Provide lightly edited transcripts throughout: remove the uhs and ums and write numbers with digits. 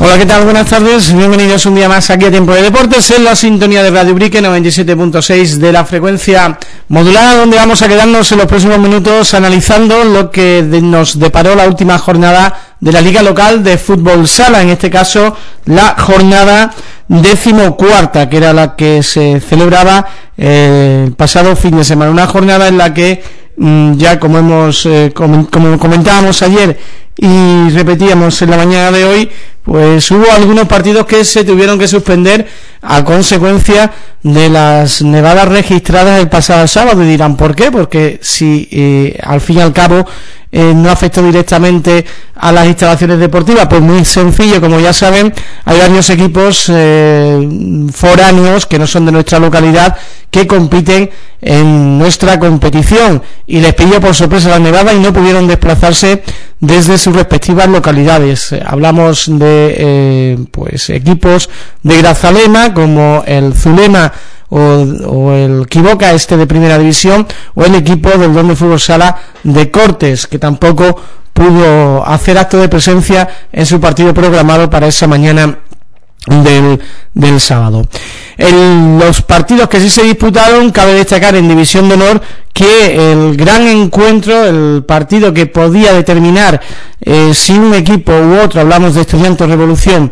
Hola, ¿qué tal? Buenas tardes, bienvenidos un día más aquí a Tiempo de Deportes en la sintonía de Radio Ubrique 97.6 de la frecuencia modulada, donde vamos a quedarnos en los próximos minutos analizando lo que nos deparó la última jornada de la Liga Local de Fútbol Sala, en este caso la jornada 14ª, que era la que se celebraba el pasado fin de semana, una jornada en la que ya como comentábamos ayer y repetíamos en la mañana de hoy, pues hubo algunos partidos que se tuvieron que suspender a consecuencia de las nevadas registradas el pasado sábado. Y dirán, ¿por qué? Porque si al fin y al cabo no afectó directamente a las instalaciones deportivas, pues muy sencillo, como ya saben, hay varios equipos foráneos que no son de nuestra localidad que compiten en nuestra competición y les pilló por sorpresa la nevada y no pudieron desplazarse desde sus respectivas localidades. Hablamos de pues equipos de Grazalema como el Zulema o el Quiboca de primera división, o el equipo del Don de Fútbol Sala de Cortes, que tampoco pudo hacer acto de presencia en su partido programado para esa mañana del sábado. En los partidos que sí se disputaron, cabe destacar en División de Honor que el gran encuentro, el partido que podía determinar si un equipo u otro, hablamos de Estudiantes Revolución,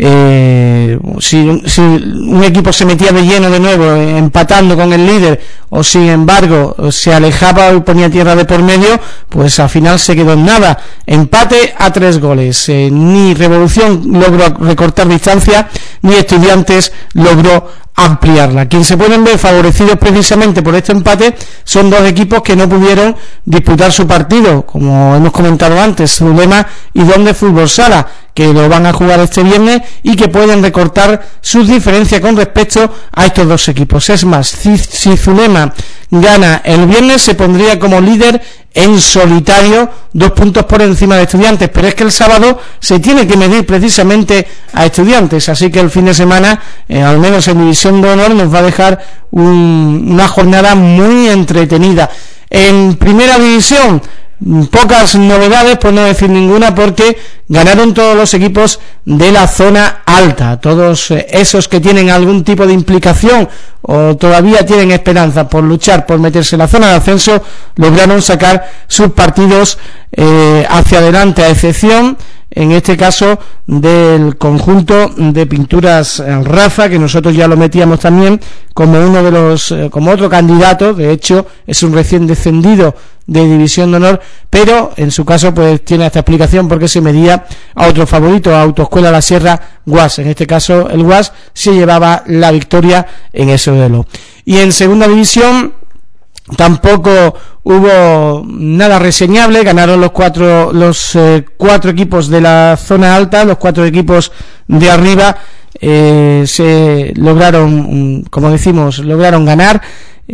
si un equipo se metía de lleno de nuevo empatando con el líder, o sin embargo se alejaba y ponía tierra de por medio, pues al final se quedó en nada, empate a 3 goles. Ni Revolución logró recortar distancia, ni Estudiantes logró ampliarla. Quien se pueden ver favorecidos precisamente por este empate son dos equipos que no pudieron disputar su partido, como hemos comentado antes, Zulema y Don de Fútbol Sala, que lo van a jugar este viernes y que pueden recortar sus diferencias con respecto a estos dos equipos. Es más, si Zulema gana el viernes, se pondría como líder en solitario 2 puntos por encima de Estudiantes, pero es que el sábado se tiene que medir precisamente a Estudiantes, así que el fin de semana, al menos en División de Honor, nos va a dejar una jornada muy entretenida. En Primera División, pocas novedades, por no decir ninguna, porque ganaron todos los equipos de la zona alta, todos esos que tienen algún tipo de implicación o todavía tienen esperanza por luchar por meterse en la zona de ascenso, lograron sacar sus partidos hacia adelante, a excepción en este caso del conjunto de Pinturas Rafa, que nosotros ya lo metíamos también como uno de los como otro candidato. De hecho es un recién descendido de División de Honor, pero en su caso pues tiene esta explicación porque se medía a otro favorito, a Autoescuela La Sierra Guas. En este caso el Guas se llevaba la victoria en ese duelo. Y en Segunda División tampoco hubo nada reseñable, ganaron los cuatro equipos de la zona alta, los 4 equipos de arriba se lograron, como decimos, lograron ganar.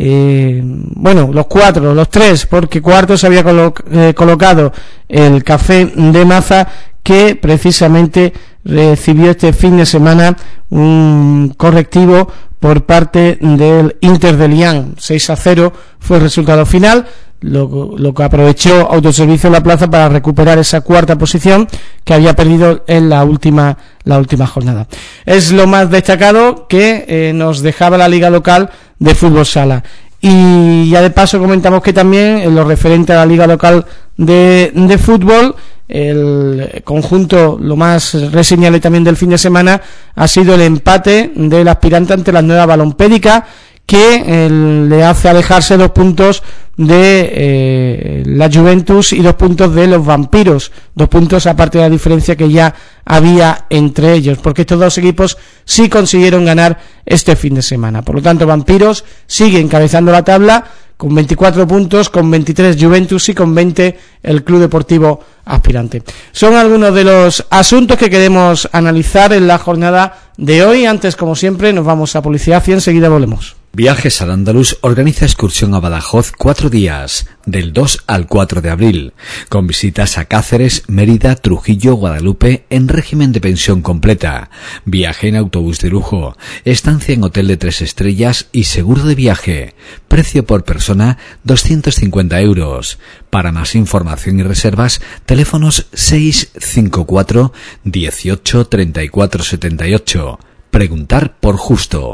Los 3, porque cuarto se había colocado el Café de Maza, que precisamente recibió este fin de semana un correctivo por parte del Inter de Lián. 6-0 fue el resultado final, lo que aprovechó Autoservicio La Plaza para recuperar esa 4ª posición que había perdido en la última jornada. Es lo más destacado que nos dejaba la Liga Local de Fútbol Sala. Y ya de paso comentamos que también en lo referente a la Liga Local de Fútbol, el conjunto, lo más reseñable también del fin de semana, ha sido el empate del aspirante ante la Nueva Balompédica, que le hace alejarse 2 puntos de la Juventus y 2 puntos de los Vampiros, 2 puntos aparte de la diferencia que ya había entre ellos, porque estos dos equipos sí consiguieron ganar este fin de semana. Por lo tanto, Vampiros sigue encabezando la tabla con 24 puntos, con 23 Juventus y con 20 el Club Deportivo Aspirante. Son algunos de los asuntos que queremos analizar en la jornada de hoy. Antes, como siempre, nos vamos a publicidad y enseguida volvemos. Viajes al Andaluz organiza excursión a Badajoz 4 días, del 2 al 4 de abril, con visitas a Cáceres, Mérida, Trujillo, Guadalupe, en régimen de pensión completa, viaje en autobús de lujo, estancia en hotel de 3 estrellas y seguro de viaje. Precio por persona 250 euros. Para más información y reservas, teléfonos 654 18 34 78. Preguntar por Justo.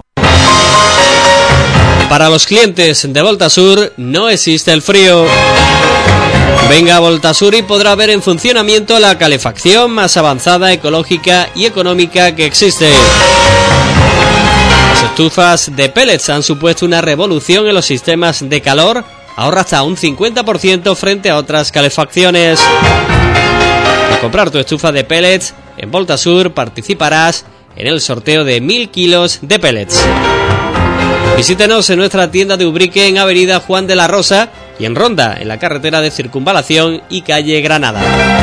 Para los clientes de Voltasur no existe el frío. Venga a Voltasur y podrá ver en funcionamiento la calefacción más avanzada, ecológica y económica que existe. Las estufas de pellets han supuesto una revolución en los sistemas de calor. Ahorra hasta un 50% frente a otras calefacciones. Al comprar tu estufa de pellets en Voltasur participarás en el sorteo de 1000 kilos de pellets. Visítenos en nuestra tienda de Ubrique en Avenida Juan de la Rosa y en Ronda, en la carretera de Circunvalación y calle Granada.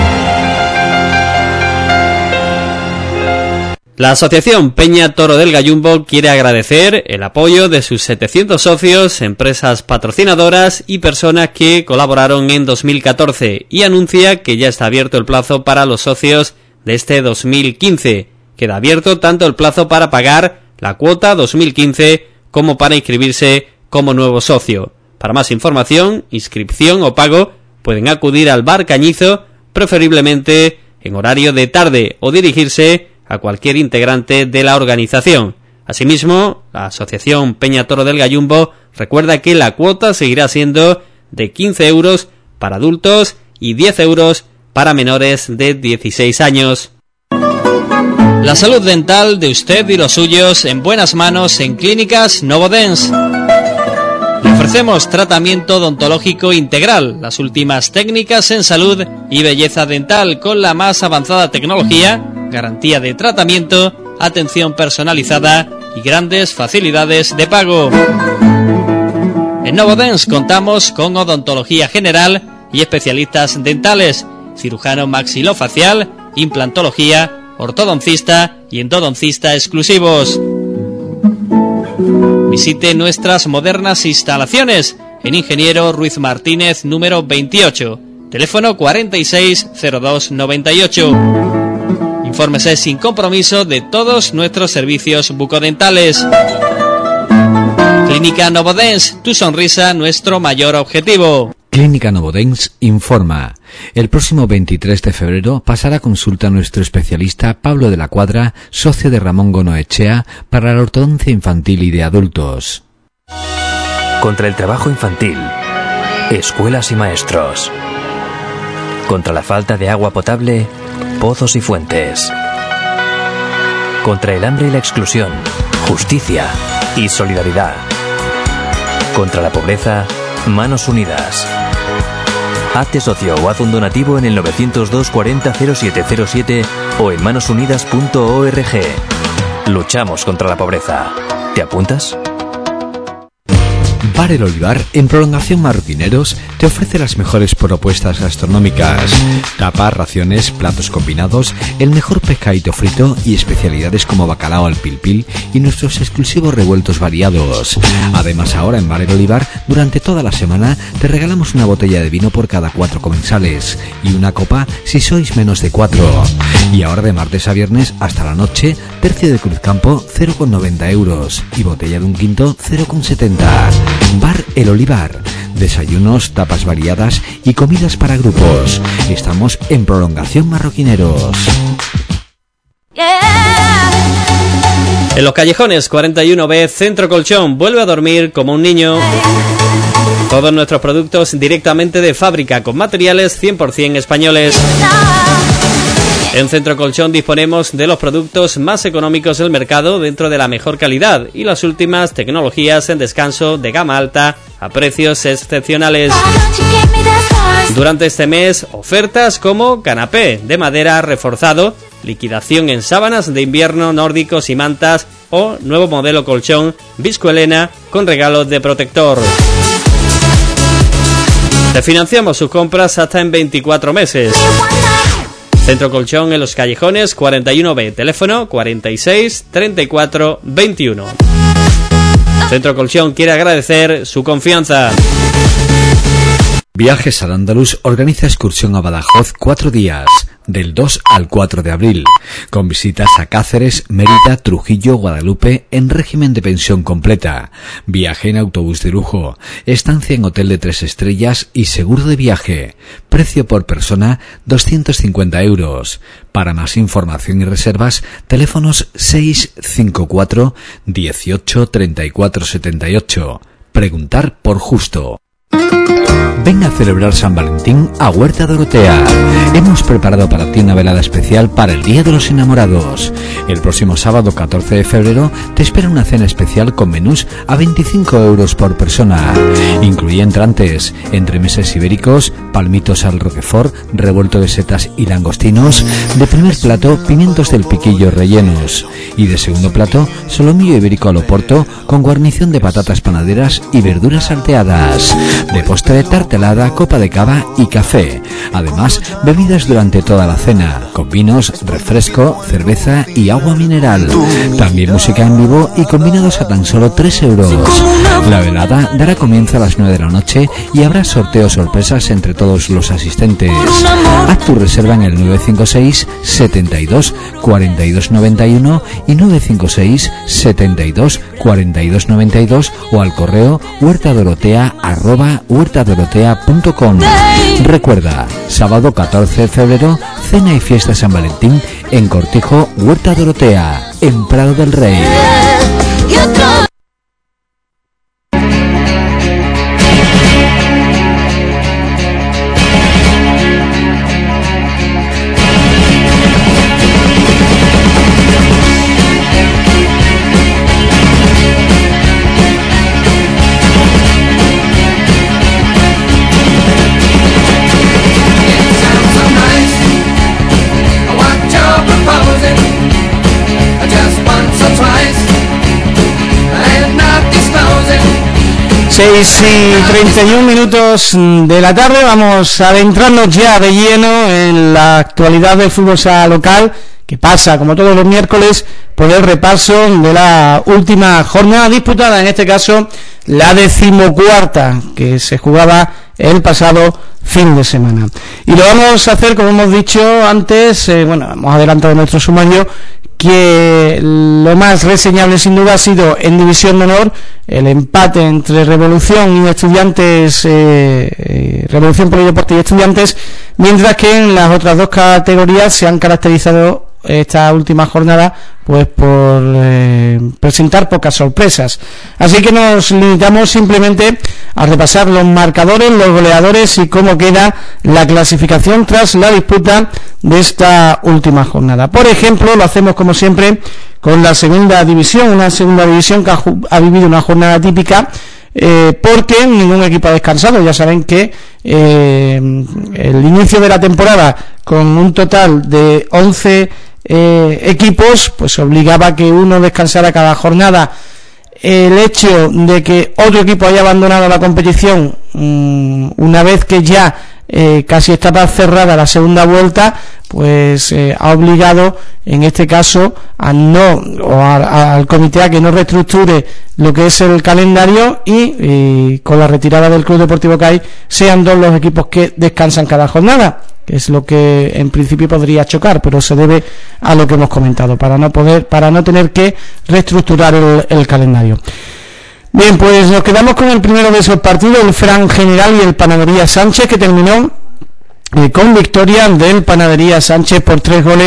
La Asociación Peña Toro del Gallumbo quiere agradecer el apoyo de sus 700 socios, empresas patrocinadoras y personas que colaboraron en 2014 y anuncia que ya está abierto el plazo para los socios de este 2015. Queda abierto tanto el plazo para pagar la cuota 2015 como para inscribirse como nuevo socio. Para más información, inscripción o pago, pueden acudir al Bar Cañizo, preferiblemente en horario de tarde, o dirigirse a cualquier integrante de la organización. Asimismo, la Asociación Peña Toro del Gallumbo recuerda que la cuota seguirá siendo de 15 euros para adultos y 10 euros para menores de 16 años. La salud dental de usted y los suyos en buenas manos en Clínicas Novodens. Le ofrecemos tratamiento odontológico integral, las últimas técnicas en salud y belleza dental con la más avanzada tecnología, garantía de tratamiento, atención personalizada y grandes facilidades de pago. En Novodens contamos con odontología general y especialistas dentales, cirujano maxilofacial, implantología, ortodoncista y endodoncista exclusivos. Visite nuestras modernas instalaciones en Ingeniero Ruiz Martínez número 28, teléfono 460298. Infórmese sin compromiso de todos nuestros servicios bucodentales. Clínica Novodens, tu sonrisa nuestro mayor objetivo. Clínica Novodens informa. El próximo 23 de febrero pasará consulta nuestro especialista Pablo de la Cuadra, socio de Ramón Gonoechea, para la ortodoncia infantil y de adultos. Contra el trabajo infantil, escuelas y maestros. Contra la falta de agua potable, pozos y fuentes. Contra el hambre y la exclusión, justicia y solidaridad. Contra la pobreza, manos unidas. Hazte socio o haz un donativo en el 902 40 0707 o en manosunidas.org. Luchamos contra la pobreza. ¿Te apuntas? Bar El Olivar, en Prolongación Marroquineros, te ofrece las mejores propuestas gastronómicas. Tapas, raciones, platos combinados, el mejor pescadito frito y especialidades como bacalao al pil pil y nuestros exclusivos revueltos variados. Además, ahora en Bar El Olivar, durante toda la semana, te regalamos una botella de vino por cada 4 comensales y una copa si sois menos de 4. Y ahora de martes a viernes hasta la noche, tercio de Cruzcampo 0,90 euros y botella de un quinto 0,70. Bar El Olivar. Desayunos, tapas variadas y comidas para grupos. Estamos en Prolongación Marroquineros. En Los Callejones 41B, Centro Colchón, vuelve a dormir como un niño. Todos nuestros productos directamente de fábrica, con materiales 100% españoles. En Centro Colchón disponemos de los productos más económicos del mercado dentro de la mejor calidad y las últimas tecnologías en descanso de gama alta a precios excepcionales. Durante este mes, ofertas como canapé de madera reforzado, liquidación en sábanas de invierno nórdicos y mantas o nuevo modelo colchón Viscoelena con regalos de protector. Te financiamos sus compras hasta en 24 meses. Centro Colchón en Los Callejones 41B, teléfono 46 34 21. Centro Colchón quiere agradecer su confianza. Viajes al Andaluz organiza excursión a Badajoz 4 días, del 2 al 4 de abril, con visitas a Cáceres, Mérida, Trujillo, Guadalupe, en régimen de pensión completa, viaje en autobús de lujo, estancia en hotel de 3 estrellas y seguro de viaje. Precio por persona 250 euros. Para más información y reservas, teléfonos 654 18 34 78. Preguntar por Justo. Ven a celebrar San Valentín a Huerta Dorotea. Hemos preparado para ti una velada especial para el Día de los Enamorados. El próximo sábado 14 de febrero te espera una cena especial con menús a 25 euros por persona. Incluye entrantes, entremeses ibéricos, palmitos al roquefort, revuelto de setas y langostinos. De primer plato, pimientos del piquillo rellenos. Y de segundo plato, solomillo ibérico al oporto con guarnición de patatas panaderas y verduras salteadas. De postre, tartelada, copa de cava y café. Además, bebidas durante toda la cena, con vinos, refresco, cerveza y agua mineral. También música en vivo y combinados a tan solo 3 euros. La velada dará comienzo a las 9 de la noche y habrá sorteos sorpresas entre todos los asistentes. Haz tu reserva en el 956 72 42 91 y 956 72 42 92 o al correo huertadorotea@huertadorotea.com. Recuerda, sábado 14 de febrero, cena y fiesta San Valentín en Cortijo, Huerta Dorotea, en Prado del Rey. 6 y 31 minutos de la tarde, vamos adentrarnos ya de lleno en la actualidad del fútbol sala local, que pasa, como todos los miércoles, por el repaso de la última jornada disputada, en este caso la 14ª, que se jugaba el pasado fin de semana. Y lo vamos a hacer, como hemos dicho antes, hemos adelantado nuestro sumario, que lo más reseñable sin duda ha sido en División de Honor el empate entre Revolución y Estudiantes, Revolución Polideporte y Estudiantes, mientras que en las otras dos categorías se han caracterizado esta última jornada pues por presentar pocas sorpresas. Así que nos limitamos simplemente a repasar los marcadores, los goleadores y cómo queda la clasificación tras la disputa de esta última jornada. Por ejemplo, lo hacemos como siempre con la segunda división, una segunda división que ha vivido una jornada típica, porque ningún equipo ha descansado. Ya saben que el inicio de la temporada, con un total de 11 equipos, pues obligaba a que uno descansara cada jornada. El hecho de que otro equipo haya abandonado la competición una vez que ya casi estaba cerrada la segunda vuelta, pues ha obligado en este caso al comité a que no reestructure lo que es el calendario y con la retirada del Club Deportivo CAI sean 2 los equipos que descansan cada jornada, que es lo que en principio podría chocar, pero se debe a lo que hemos comentado, para no tener que reestructurar el calendario. Bien, pues nos quedamos con el primero de esos partidos, el Fran General y el Panadería Sánchez, que terminó con victoria del Panadería Sánchez por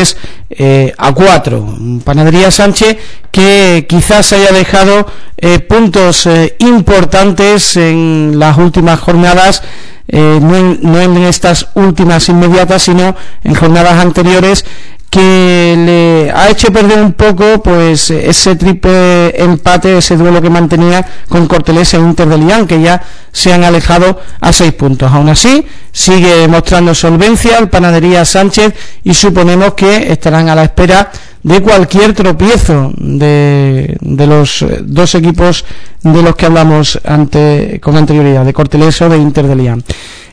3-4. Panadería Sánchez que quizás haya dejado puntos importantes en las últimas jornadas, no en estas últimas inmediatas, sino en jornadas anteriores, que le ha hecho perder un poco pues ese triple empate, ese duelo que mantenía con Cortelés e Inter de Lián, que ya se han alejado a 6 puntos. Aún así, sigue mostrando solvencia el Panadería Sánchez y suponemos que estarán a la espera de cualquier tropiezo de los dos equipos de los que hablamos con anterioridad, de Cortelés o de Inter de Lián.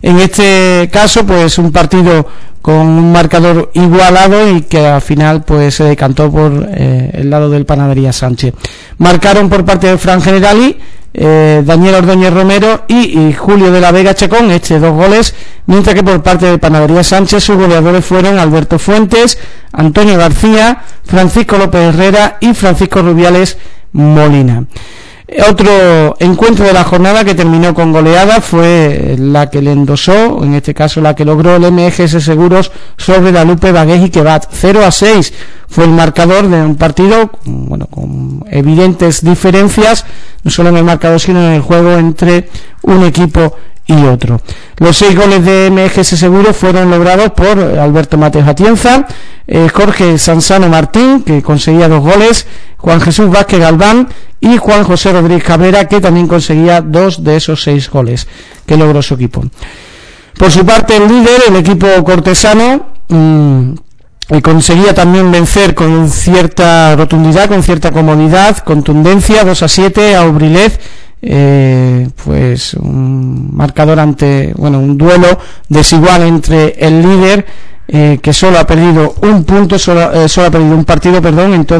En este caso, pues un partido con un marcador igualado y que al final pues se decantó por el lado del Panadería Sánchez. Marcaron por parte de Fran Generali Daniel Ordóñez Romero y Julio de la Vega Chacón, 2 goles, mientras que por parte de Panadería Sánchez sus goleadores fueron Alberto Fuentes, Antonio García, Francisco López Herrera y Francisco Rubiales Molina. Otro encuentro de la jornada que terminó con goleada fue la que le endosó, en este caso la que logró el MGS Seguros sobre la Lupe Bagués y Quebat. 0-6 fue el marcador de un partido, bueno, con evidentes diferencias, no solo en el marcador sino en el juego entre un equipo y otro. Los 6 goles de MGS Seguros fueron logrados por Alberto Mateos Atienza, Jorge Sansano Martín, que conseguía 2 goles, Juan Jesús Vázquez Galván y Juan José Rodríguez Cabrera, que también conseguía 2 de esos 6 goles que logró su equipo. Por su parte, el líder, el equipo cortesano, conseguía también vencer con cierta rotundidad, con cierta comodidad, contundencia, 2-7 a Ubrilez. Pues un marcador ante, bueno, un duelo desigual entre el líder, que solo ha perdido un punto, solo ha perdido un partido, perdón, en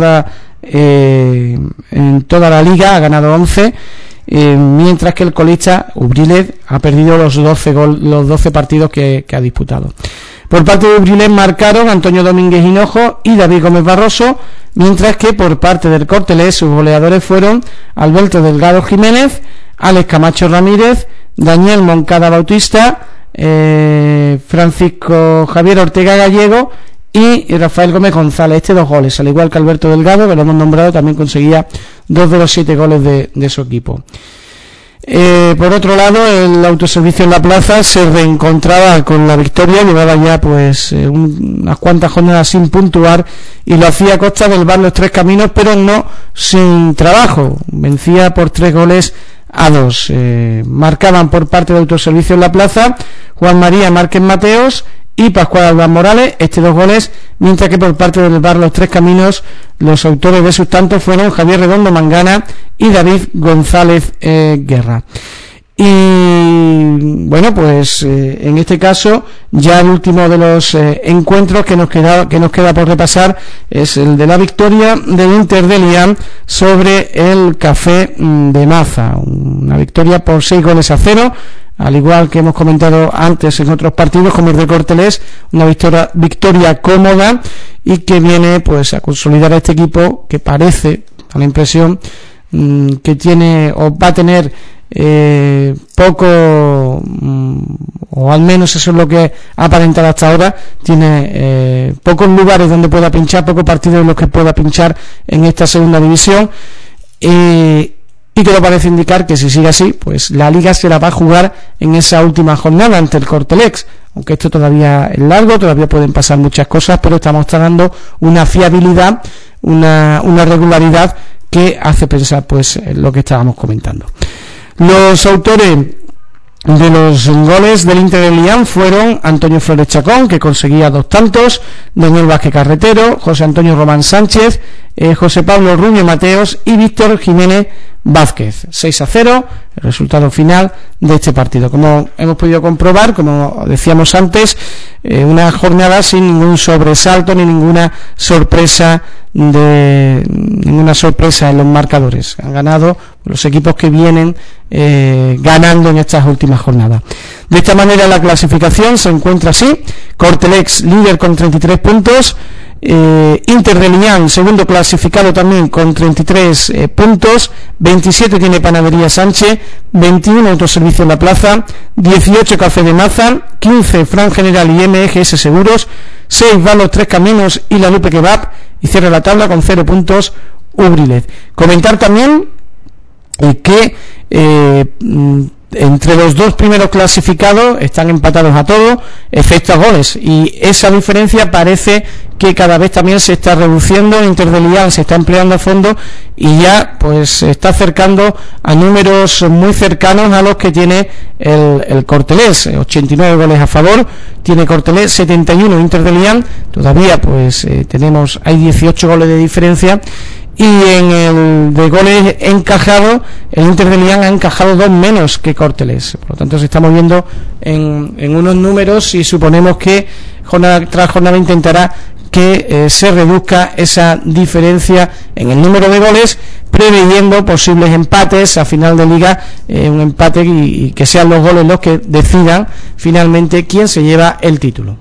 toda la liga, ha ganado 11, mientras que el colista Ubrilez ha perdido los 12 partidos que ha disputado. Por parte de Ubrilez marcaron Antonio Domínguez Hinojo y David Gómez Barroso, mientras que por parte del Cortelés sus goleadores fueron Alberto Delgado Jiménez, Alex Camacho Ramírez, Daniel Moncada Bautista, Francisco Javier Ortega Gallego y Rafael Gómez González. 2 goles, al igual que Alberto Delgado, que lo hemos nombrado, también conseguía 2 de los 7 goles de su equipo. Por otro lado, el Autoservicio en la Plaza se reencontraba con la victoria, llevaba ya pues unas cuantas jornadas sin puntuar y lo hacía a costa del bar Los Tres Caminos, pero no sin trabajo. Vencía por 3-2. Marcaban por parte de Autoservicio en la Plaza Juan María Márquez Mateos y Pascual Albán Morales, 2 goles, mientras que por parte del bar Los Tres Caminos los autores de sus tantos fueron Javier Redondo Mangana y David González Guerra. Y bueno, pues en este caso ya el último de los encuentros que nos queda por repasar es el de la victoria del Inter de Lián sobre el Café de Maza, una victoria por 6-0, al igual que hemos comentado antes en otros partidos como el de Cortelés, una victoria cómoda y que viene pues a consolidar a este equipo que parece, a la impresión, que tiene o va a tener poco, o al menos eso es lo que ha aparentado hasta ahora, tiene pocos lugares donde pueda pinchar, pocos partidos en los que pueda pinchar en esta segunda división, y que lo parece indicar que si sigue así, pues la liga se la va a jugar en esa última jornada ante el Cortelex, aunque esto todavía es largo, todavía pueden pasar muchas cosas, pero está mostrando una fiabilidad, una regularidad que hace pensar pues en lo que estábamos comentando. Los autores de los goles del Inter de Lián fueron Antonio Flores Chacón, que conseguía 2 tantos, Daniel Vázquez Carretero, José Antonio Román Sánchez, José Pablo Rubio Mateos y Víctor Jiménez Vázquez. 6-0, el resultado final de este partido. Como hemos podido comprobar, como decíamos antes, una jornada sin ningún sobresalto ni ninguna sorpresa en los marcadores. Han ganado los equipos que vienen ganando en estas últimas jornadas. De esta manera la clasificación se encuentra así: Cortelex líder con 33 puntos, Inter de Lián segundo clasificado también con 33 puntos, 27 tiene Panadería Sánchez, 21 Autoservicio en la Plaza, 18 Café de Maza, 15 Fran General y MGS Seguros, 6 van Los Tres Caminos y la Lupe Kebab, y cierra la tabla con 0 puntos Ubrilez. Comentar también que entre los 2 primeros clasificados están empatados a todos, excepto a goles, y esa diferencia parece que cada vez también se está reduciendo. Inter de Lián se está empleando a fondo y ya pues se está acercando a números muy cercanos a los que tiene el Cortelés. 89 goles a favor tiene Cortelés, 71 Inter de Lián, todavía pues hay 18 goles de diferencia. y en el de goles encajados el Inter de Milán ha encajado 2 menos que Córteles. Por lo tanto se está moviendo en unos números y suponemos que jornada tras jornada intentará que se reduzca esa diferencia en el número de goles, preveyendo posibles empates a final de liga, un empate y que sean los goles los que decidan finalmente quién se lleva el título.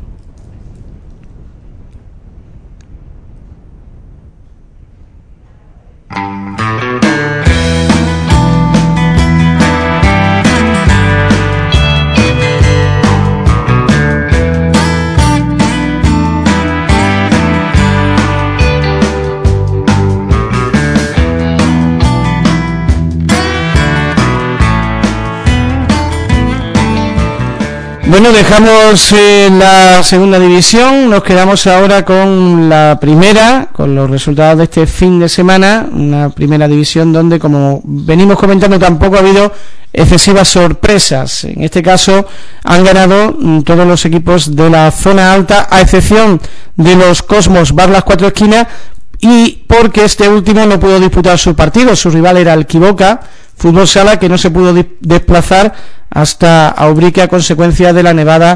Bueno, dejamos la segunda división, nos quedamos ahora con la primera, con los resultados de este fin de semana, una primera división donde, como venimos comentando, tampoco ha habido excesivas sorpresas. En este caso han ganado todos los equipos de la zona alta, a excepción de los Cosmos Bar Las Cuatro Esquinas, y porque este último no pudo disputar su partido, su rival era el Quiboca Fútbol Sala, que no se pudo desplazar hasta Aubrique a consecuencia de la nevada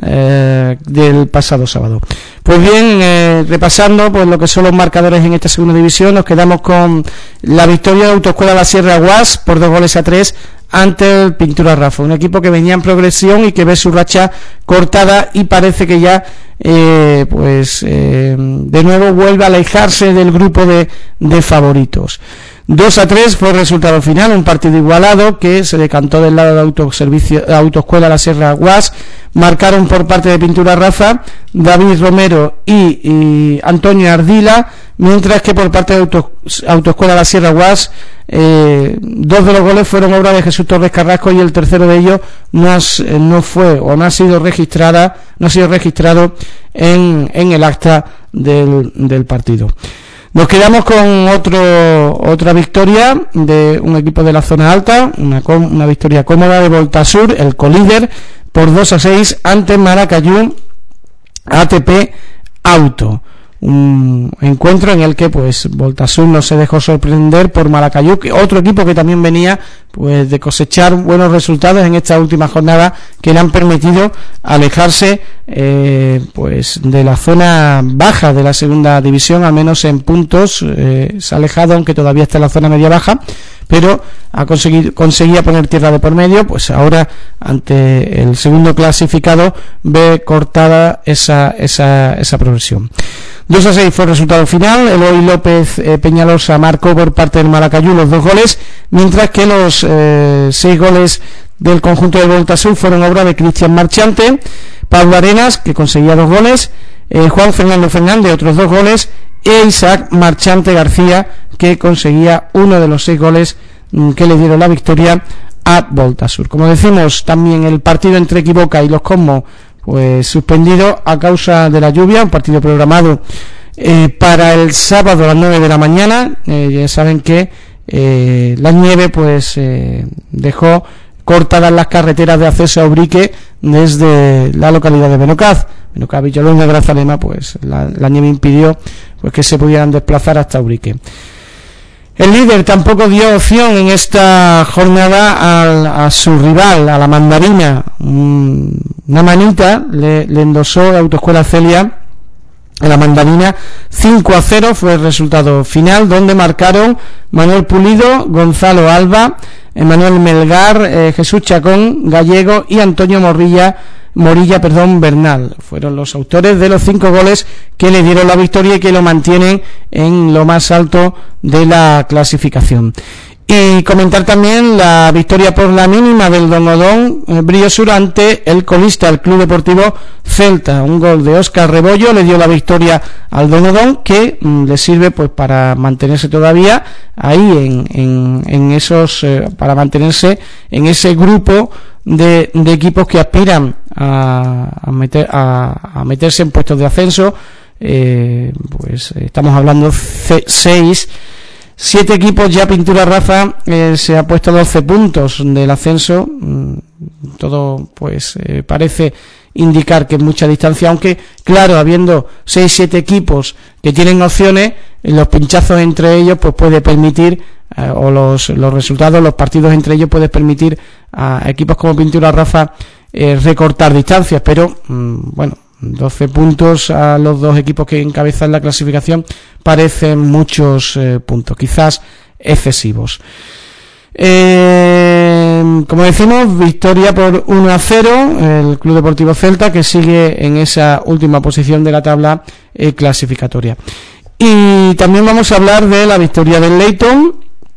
del pasado sábado. Pues bien, repasando pues lo que son los marcadores en esta segunda división, nos quedamos con la victoria de Autoescuela La Sierra Guas por 2-3 ante el Pintura Rafa, un equipo que venía en progresión y que ve su racha cortada y parece que ya de nuevo vuelve a alejarse del grupo de favoritos. 2-3 fue el resultado final, un partido igualado que se decantó del lado de Autoescuela La Sierra Guas. Marcaron por parte de Pintura Rafa David Romero y Antonio Ardila, mientras que por parte de Autoescuela La Sierra Guas 2 de los goles fueron obra de Jesús Torres Carrasco y el tercero de ellos no ha sido registrado en el acta del partido. Nos quedamos con otra victoria de un equipo de la zona alta, una victoria cómoda de Voltasur, el colíder, por 2-6 ante Maracayú ATP Auto. Un encuentro en el que pues Voltasur no se dejó sorprender por Maracayú, otro equipo que también venía pues de cosechar buenos resultados en esta última jornada, que le han permitido alejarse pues de la zona baja de la segunda división, al menos en puntos. Se ha alejado, aunque todavía está en la zona media baja, pero conseguía poner tierra de por medio. Pues ahora, ante el segundo clasificado, ve cortada esa progresión. 2-6 fue el resultado final. Eloy López Peñalosa marcó por parte del Maracayú los 2 goles, mientras que los 6 goles del conjunto de Voltasur fueron obra de Cristian Marchante, Pablo Arenas, que conseguía 2 goles, Juan Fernando Fernández otros 2 goles, e Isaac Marchante García, que conseguía uno de los 6 goles que le dieron la victoria a Voltasur. Como decimos, también el partido entre Quiboca y los Cosmos pues suspendido a causa de la lluvia, un partido programado para el sábado a las 9 de la mañana. Ya saben que la nieve pues dejó cortadas las carreteras de acceso a Aubrique desde la localidad de Benocaz, Villalón y Grazalema. Pues la nieve impidió pues que se pudieran desplazar hasta Aubrique. El líder tampoco dio opción en esta jornada a su rival, a la Mandarina. Una manita le endosó Autoescuela Celia a la Mandarina. 5-0 fue el resultado final, donde marcaron Manuel Pulido, Gonzalo Alba, Manuel Melgar, Jesús Chacón Gallego y Antonio Morilla Bernal. Fueron los autores de los 5 goles que le dieron la victoria y que lo mantienen en lo más alto de la clasificación. Y comentar también la victoria por la mínima del Donodón Brío Sur ante el colista, el Club Deportivo Celta. Un gol de Óscar Rebollo le dio la victoria al Donodón, que le sirve pues para mantenerse todavía ahí en esos para mantenerse en ese grupo de equipos que aspiran a meterse en puestos de ascenso. Pues estamos hablando 7 equipos. Ya Pintura Rafa se ha puesto a 12 puntos del ascenso. Todo pues parece indicar que es mucha distancia, aunque claro, habiendo 6-7 equipos que tienen opciones, los pinchazos entre ellos pues puede permitir, o los resultados, los partidos entre ellos puede permitir a equipos como Pintura Rafa recortar distancias, pero bueno, 12 puntos a los dos equipos que encabezan la clasificación parecen muchos puntos, quizás excesivos. Como decimos, victoria por 1-0 el Club Deportivo Celta, que sigue en esa última posición de la tabla clasificatoria. Y también vamos a hablar de la victoria del Leyton,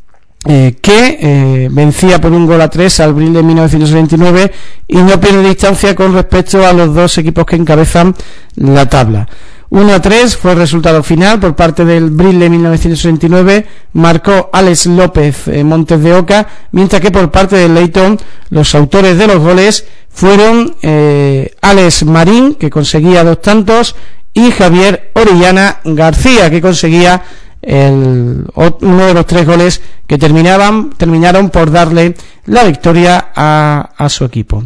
que vencía por 1-3 al Brille de 1979 y no pierde distancia con respecto a los dos equipos que encabezan la tabla. 1-3 fue el resultado final por parte del Brille 1969, marcó Alex López Montes de Oca, mientras que por parte del Leyton los autores de los goles fueron Alex Marín, que conseguía 2 tantos, y Javier Orellana García, que conseguía uno de los 3 goles que terminaron por darle la victoria a su equipo.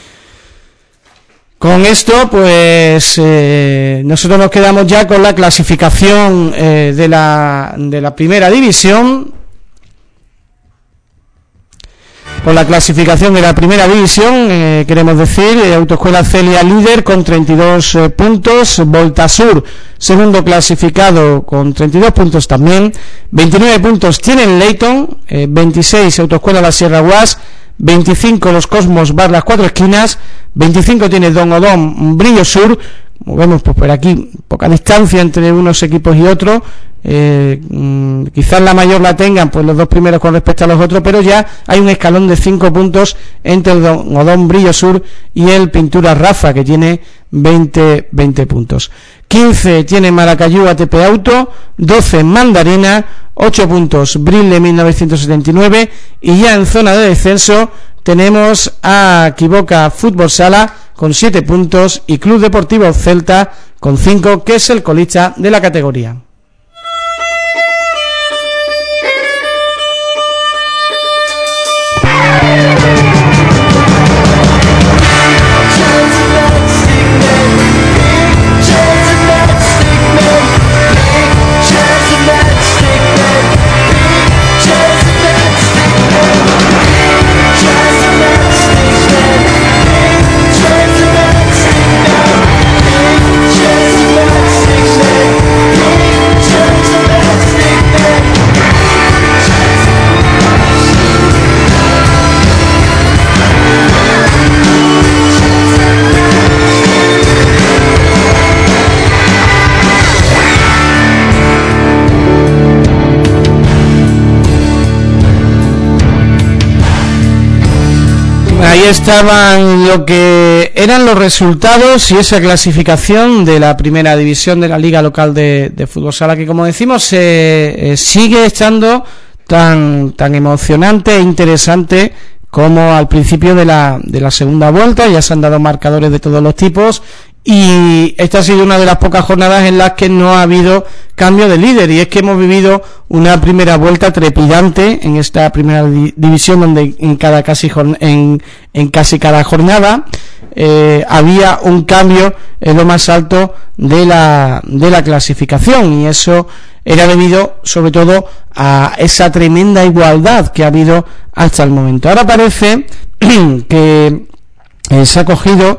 Con esto, pues nosotros nos quedamos ya con la clasificación de la primera división. Con la clasificación de la primera división, queremos decir, Autoescuela Celia líder con 32 puntos, Voltasur segundo clasificado con 32 puntos también, 29 puntos tiene el Leyton, 26 Autoescuela La Sierra Guas, 25 los Cosmos Bar Las Cuatro Esquinas, 25 tiene Don Odón Brillo Sur. Como vemos, pues por aquí poca distancia entre unos equipos y otros, quizás la mayor la tengan pues los dos primeros con respecto a los otros, pero ya hay un escalón de 5 puntos entre el Don Odón Brillo Sur y el Pintura Rafa, que tiene 20 puntos. 15 tiene Maracayú ATP Auto, 12 Mandarina, 8 puntos Brille 1979, y ya en zona de descenso tenemos a Quiboca Fútbol Sala con 7 puntos y Club Deportivo Celta con 5, que es el colista de la categoría. Ahí estaban lo que eran los resultados y esa clasificación de la primera división de la Liga Local de Fútbol Sala, que como decimos sigue estando tan emocionante e interesante como al principio de la segunda vuelta. Ya se han dado marcadores de todos los tipos y esta ha sido una de las pocas jornadas en las que no ha habido cambio de líder, y es que hemos vivido una primera vuelta trepidante en esta primera división, donde en casi cada jornada había un cambio en lo más alto de la clasificación, y eso era debido sobre todo a esa tremenda igualdad que ha habido hasta el momento. Ahora parece que se ha cogido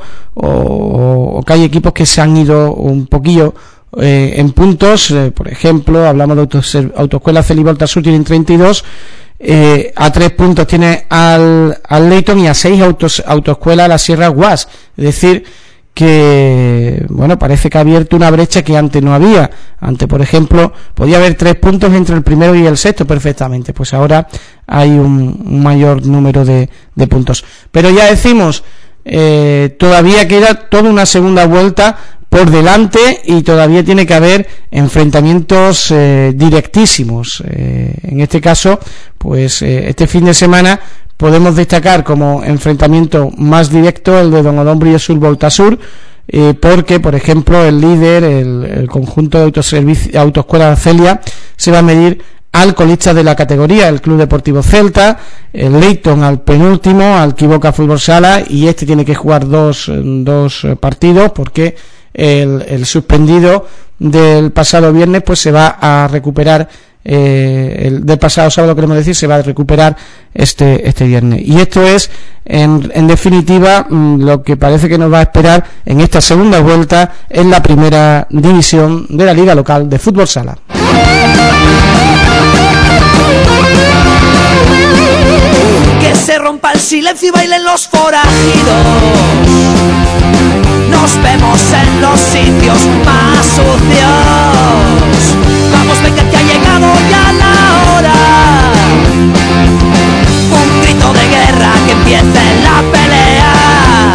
o que hay equipos que se han ido un poquillo en puntos. Por ejemplo, hablamos de Autoescuela Celi Voltasur, tienen 32, a 3 puntos tiene al Leyton, y a 6 Autoescuela La Sierra Guas. Es decir, que bueno, parece que ha abierto una brecha que antes no había. Antes, por ejemplo, podía haber 3 puntos entre el primero y el sexto perfectamente, pues ahora hay un mayor número de puntos. Pero ya decimos, todavía queda toda una segunda vuelta por delante y todavía tiene que haber enfrentamientos directísimos. En este caso, pues este fin de semana podemos destacar como enfrentamiento más directo el de Don Odón Brillo Sur Voltasur, porque por ejemplo el líder, el conjunto de Autoescuela Celia, se va a medir al colista de la categoría, el Club Deportivo Celta, el Leyton al penúltimo, al Quiboca Fútbol Sala, y este tiene que jugar dos partidos porque el suspendido del pasado viernes pues se va a recuperar, el del pasado sábado queremos decir, se va a recuperar este viernes. Y esto es en definitiva lo que parece que nos va a esperar en esta segunda vuelta en la primera división de la liga local de fútbol sala. Que se rompa el silencio y bailen los forajidos. Nos vemos en los sitios más sucios. Vamos, venga, que ha llegado ya la hora. Un grito de guerra, que empiece la pelea.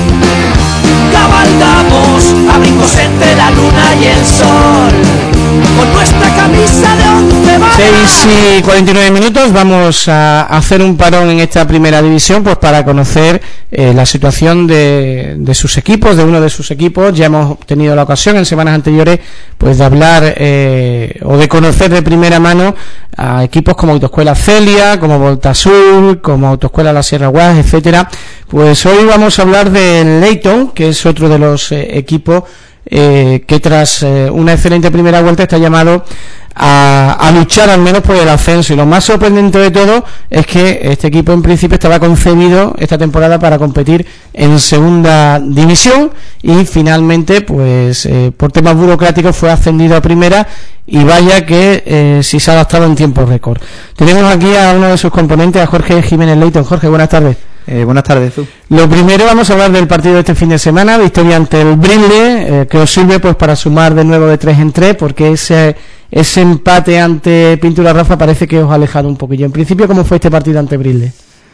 Cabalgamos, abrimos entre la luna y el sol, con nuestra camisa de 11 varas. 6:49, vamos a hacer un parón en esta primera división pues para conocer la situación de sus equipos, de uno de sus equipos. Ya hemos tenido la ocasión en semanas anteriores pues de hablar o de conocer de primera mano a equipos como Autoescuela Celia, como Volta Sur, como Autoescuela La Sierra Guas, etcétera. Pues hoy vamos a hablar del Leyton, que es otro de los equipos que tras una excelente primera vuelta está llamado a luchar al menos por el ascenso. Y lo más sorprendente de todo es que este equipo en principio estaba concebido esta temporada para competir en segunda división y finalmente pues por temas burocráticos fue ascendido a primera, y vaya que si se ha adaptado en tiempo récord. Tenemos aquí a uno de sus componentes, a Jorge Jiménez Leyton. Jorge, buenas tardes. Buenas tardes, tú. Lo primero, vamos a hablar del partido de este fin de semana, victoria ante el Brindle, que os sirve pues para sumar de nuevo de 3 en 3, porque ese empate ante Pintura Rafa parece que os ha alejado un poquillo. En principio, ¿cómo fue este partido ante Brindle?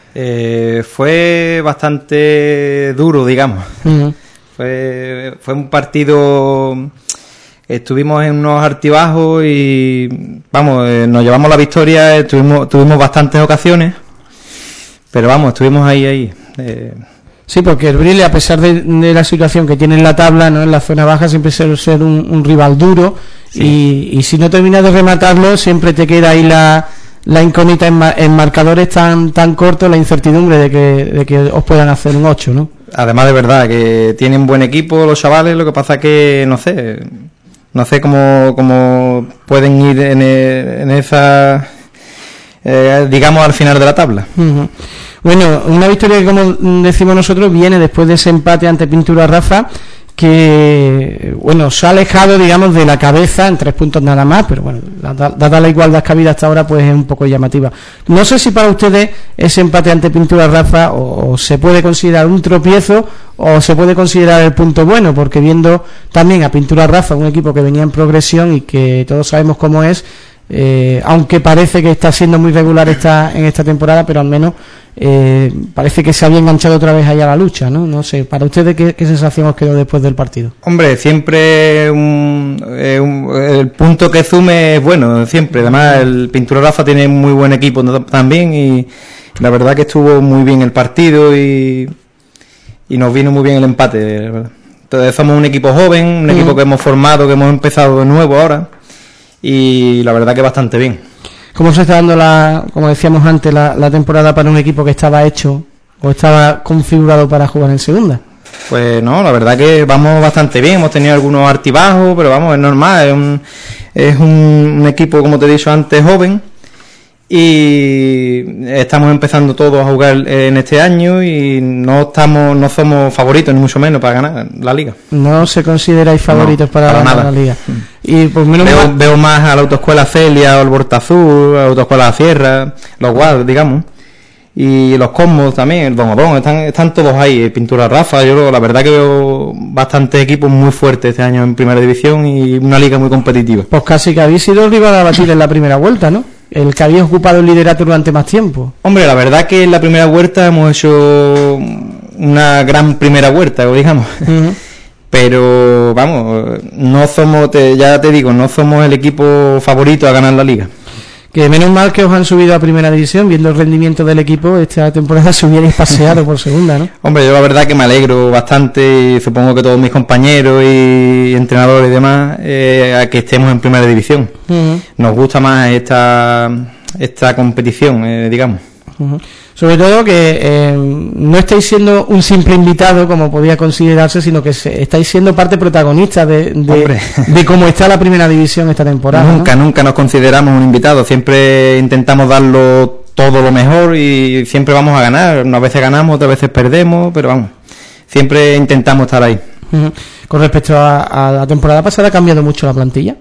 Fue bastante duro, digamos. Uh-huh. Fue un partido, estuvimos en unos altibajos y vamos, nos llevamos la victoria, tuvimos bastantes ocasiones. Pero vamos, estuvimos ahí. Sí, porque el Brindle, a pesar de la situación que tiene en la tabla, no en la zona baja, siempre suele ser un rival duro. Sí. Y si no terminas de rematarlo, siempre te queda ahí la incógnita en marcadores tan cortos, la incertidumbre de que os puedan hacer un 8, ¿no? Además, de verdad, que tienen buen equipo los chavales, lo que pasa es que, no sé cómo pueden ir en esa... digamos al final de la tabla. Uh-huh. Bueno, una victoria que, como decimos nosotros, viene después de ese empate ante Pintura Rafa, que bueno, se ha alejado, digamos, de la cabeza en 3 puntos nada más, pero bueno, dada la igualdad que ha habido hasta ahora, pues es un poco llamativa. No sé si para ustedes ese empate ante Pintura Rafa o se puede considerar un tropiezo o se puede considerar el punto bueno, porque viendo también a Pintura Rafa, un equipo que venía en progresión y que todos sabemos cómo es, aunque parece que está siendo muy regular en esta temporada, pero al menos parece que se había enganchado otra vez allá a la lucha, ¿no? No sé, para ustedes, ¿qué sensación os quedó después del partido? Hombre, siempre el punto que sume es bueno, siempre. Además, el Pintura Rafa tiene muy buen equipo también, y la verdad que estuvo muy bien el partido y nos vino muy bien el empate, la verdad. Entonces, somos un equipo joven, un equipo que hemos formado, que hemos empezado de nuevo ahora, y la verdad que bastante bien. ¿Cómo se está dando como decíamos antes, la temporada para un equipo que estaba hecho o estaba configurado para jugar en segunda? Pues no, la verdad que vamos bastante bien. Hemos tenido algunos altibajos, pero vamos, es normal. Es un equipo, como te he dicho antes, joven, y estamos empezando todos a jugar en este año y no somos favoritos ni mucho menos para ganar la liga. No se consideráis favoritos para ganar la liga. Y pues menos veo más a la Autoescuela Celia o el Volta Azul, a la Autoescuela La Sierra, los Guad, digamos, y los Cosmos también, el Bonobón, están todos ahí. Pintura Rafa, yo la verdad que veo bastantes equipos muy fuertes este año en primera división y una liga muy competitiva. Pues casi que habéis sido el rival a batir en la primera vuelta, ¿no? El que había ocupado el liderato durante más tiempo. Hombre, la verdad que en la primera vuelta hemos hecho una gran primera vuelta, digamos. Uh-huh. Pero vamos, no somos el equipo favorito a ganar la liga. Que menos mal que os han subido a primera división, viendo el rendimiento del equipo, esta temporada se hubierais paseado por segunda, ¿no? Hombre, yo la verdad que me alegro bastante y supongo que todos mis compañeros y entrenadores y demás a que estemos en primera división. Nos gusta más esta competición, digamos. Sobre todo que no estáis siendo un simple invitado como podía considerarse, sino que estáis siendo parte protagonista de cómo está la primera división esta temporada. Nunca nos consideramos un invitado, siempre intentamos darlo todo lo mejor y siempre vamos a ganar. Unas veces ganamos, otras veces perdemos, pero vamos, siempre intentamos estar ahí. Con respecto a la temporada pasada, ¿ha cambiado mucho la plantilla?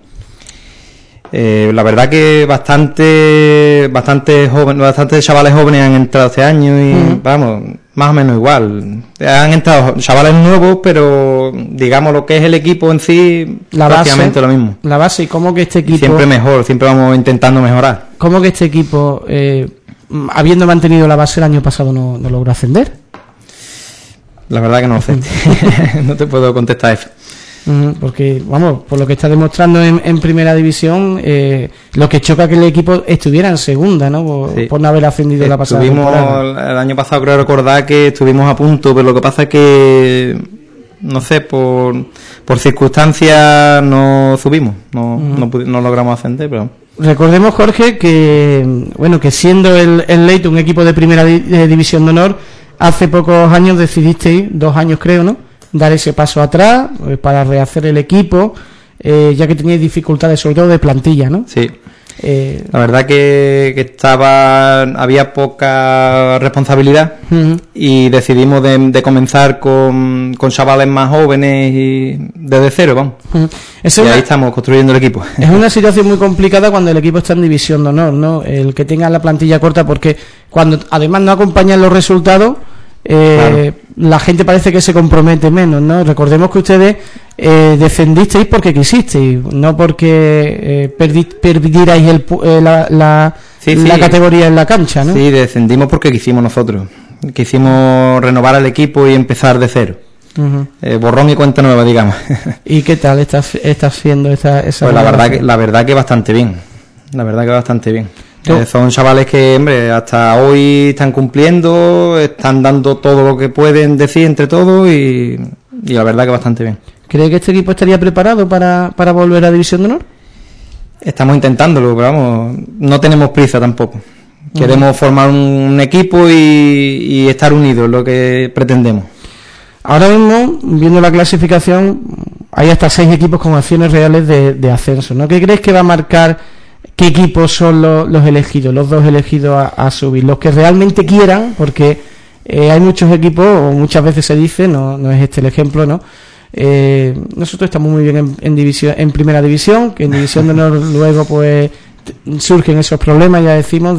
La verdad que bastante chavales jóvenes han entrado este año y vamos, más o menos igual. Han entrado chavales nuevos, pero digamos lo que es el equipo en sí, prácticamente lo mismo. La base, ¿y cómo que este equipo... Siempre mejor, siempre vamos intentando mejorar. ¿Cómo que este equipo, habiendo mantenido la base el año pasado, no logró ascender? La verdad que no lo sé. No te puedo contestar eso. Porque, vamos, por lo que está demostrando en primera división, lo que choca que el equipo estuviera en segunda, ¿no? Por no haber ascendido la pasada temporada. El año pasado creo recordar que estuvimos a punto, pero lo que pasa es que, no sé, por circunstancias no subimos, no logramos ascender, pero... Recordemos, Jorge, que siendo el Leite un equipo de primera división de honor, hace pocos años decidisteis, 2 años creo, ¿no?, dar ese paso atrás para rehacer el equipo, ya que teníais dificultades sobre todo de plantilla, ¿no? Sí. La verdad que había poca responsabilidad y decidimos de comenzar con chavales más jóvenes y desde cero, vamos. Y ahí estamos construyendo el equipo. Es una situación muy complicada cuando el equipo está en división de honor, ¿no? El que tenga la plantilla corta, porque cuando además no acompañan los resultados, claro, la gente parece que se compromete menos, ¿no? Recordemos que ustedes descendisteis porque quisisteis, no porque perdierais la categoría en la cancha, ¿no? Sí, descendimos porque quisimos nosotros. Quisimos renovar el equipo y empezar de cero. Borrón y cuenta nueva, digamos. ¿Y qué tal está haciendo esa pues la verdad que bastante bien. La verdad que bastante bien. Son chavales que, hombre, hasta hoy están cumpliendo, están dando todo lo que pueden decir entre todos y la verdad que bastante bien. ¿Cree que este equipo estaría preparado para volver a División de Honor? Estamos intentándolo, pero vamos, no tenemos prisa tampoco. Queremos formar un equipo y estar unidos, lo que pretendemos. Ahora mismo, viendo la clasificación, hay hasta 6 equipos con opciones reales de ascenso, ¿no? ¿Qué crees que va a marcar qué equipos son los elegidos, los 2 elegidos a subir? Los que realmente quieran, porque hay muchos equipos, o muchas veces se dice, no es este el ejemplo, ¿no? Nosotros estamos muy bien en primera división, que en división de honor luego pues surgen esos problemas, ya decimos,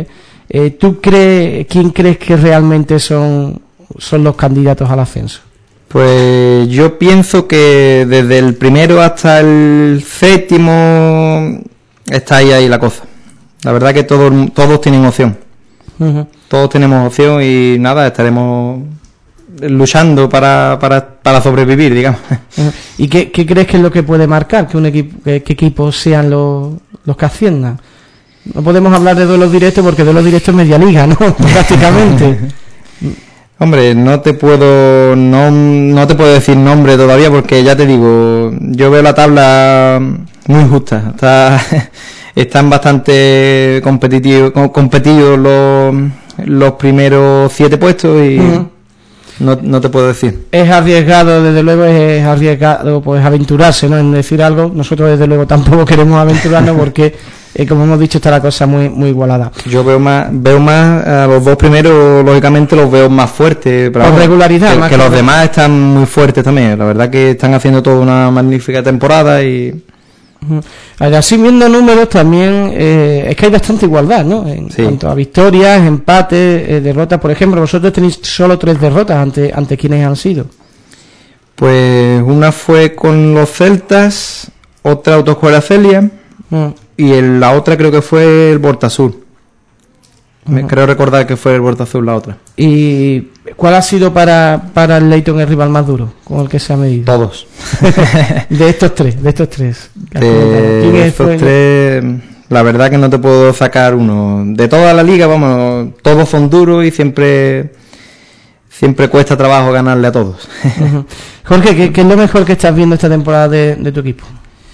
¿quién crees que realmente son los candidatos al ascenso? Pues yo pienso que desde el primero hasta el 7º está ahí la cosa. La verdad que todos tienen opción. Todos tenemos opción y nada, estaremos luchando para sobrevivir, digamos. ¿Y qué crees que es lo que puede marcar que un equipo, qué equipos sean los que asciendan? No podemos hablar de duelos directos porque duelos directos es media liga, ¿no? Prácticamente. Hombre, no te puedo decir nombre todavía porque ya te digo, yo veo la tabla muy justa. Están bastante competidos los primeros 7 puestos y no te puedo decir. Es arriesgado, desde luego es arriesgado pues aventurarse, ¿no?, en decir algo. Nosotros desde luego tampoco queremos aventurarnos porque como hemos dicho está la cosa muy muy igualada. Yo veo más a los 2 primeros, lógicamente los veo más fuertes, pero por regularidad, que los demás están muy fuertes también. La verdad que están haciendo toda una magnífica temporada y así viendo números también es que hay bastante igualdad, ¿no? En cuanto a victorias, empates, derrotas. Por ejemplo, vosotros tenéis solo 3 derrotas ante quienes han sido. Pues una fue con los Celtas, otra Autoescuela Celia y la otra creo que fue el Bortasur. Creo recordar que fue el Bortasur la otra. ¿Y cuál ha sido para el Leyton el rival más duro con el que se ha medido? Todos. de estos tres. De estos 3, la verdad que no te puedo sacar uno. De toda la liga, vamos, todos son duros y siempre cuesta trabajo ganarle a todos. Uh-huh. Jorge, ¿qué es lo mejor que estás viendo esta temporada de tu equipo?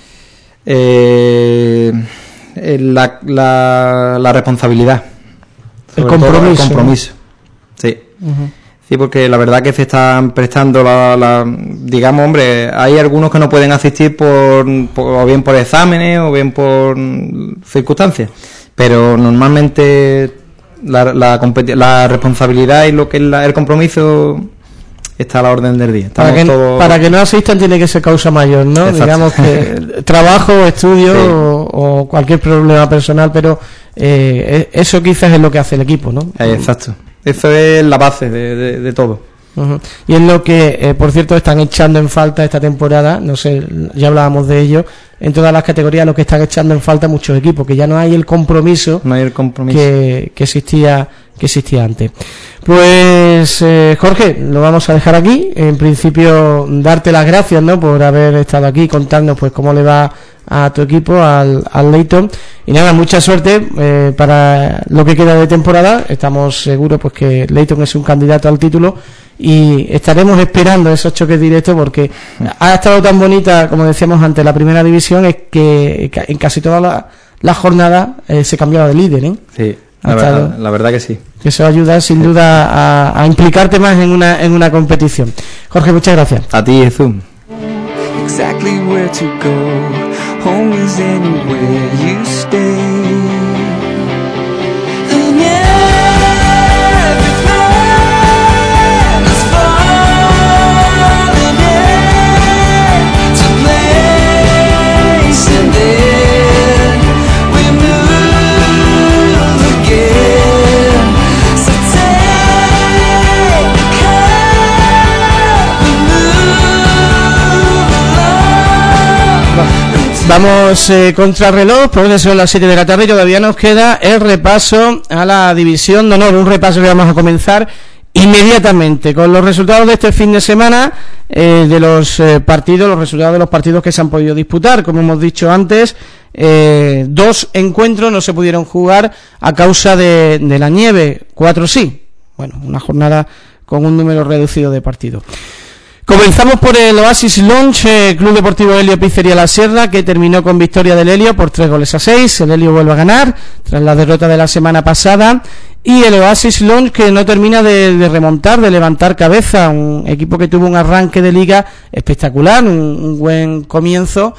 La responsabilidad. El compromiso. El compromiso. Sí. Uh-huh. Sí, porque la verdad que se están prestando digamos, hombre, hay algunos que no pueden asistir o bien por exámenes o bien por circunstancias, pero normalmente la responsabilidad y lo que es el compromiso está a la orden del día. Para que no asistan tiene que ser causa mayor, ¿no? Exacto. Digamos que trabajo, estudio, sí, o cualquier problema personal, pero eso quizás es lo que hace el equipo, ¿no? Exacto. Eso es la base de todo. Uh-huh. Y es lo que, por cierto, están echando en falta esta temporada, no sé, ya hablábamos de ello, en todas las categorías lo que están echando en falta muchos equipos, que ya no hay el compromiso, que existía antes. Pues Jorge, lo vamos a dejar aquí. En principio, darte las gracias, ¿no?, por haber estado aquí, contarnos pues cómo le va a tu equipo, al Leyton, y nada, mucha suerte para lo que queda de temporada. Estamos seguros pues que Leyton es un candidato al título y estaremos esperando esos choques directos, porque ha estado tan bonita, como decíamos antes, la primera división, es que en casi todas las jornadas se cambiaba de líder, ¿eh? Sí, la verdad que sí. Que eso ayuda sin duda a implicarte más en una competición. Jorge, muchas gracias. A ti, Jesús. Exactly where to go. Home is anywhere you stay. And every plan is falling into place, and then we move again. So take the cup and move along. Vamos contrarreloj, porque son las 7 de la tarde y todavía nos queda el repaso a la división de honor, un repaso que vamos a comenzar inmediatamente con los resultados de este fin de semana, de los resultados de los partidos que se han podido disputar. Como hemos dicho antes, 2 encuentros no se pudieron jugar a causa de la nieve, 4 sí. Bueno, una jornada con un número reducido de partidos. Comenzamos por el Oasis Lounge, Club Deportivo Helio Pizzería La Sierra, que terminó con victoria del Helio por 3-6. El Helio vuelve a ganar tras la derrota de la semana pasada, y el Oasis Lounge que no termina de remontar, de levantar cabeza, un equipo que tuvo un arranque de liga espectacular, un buen comienzo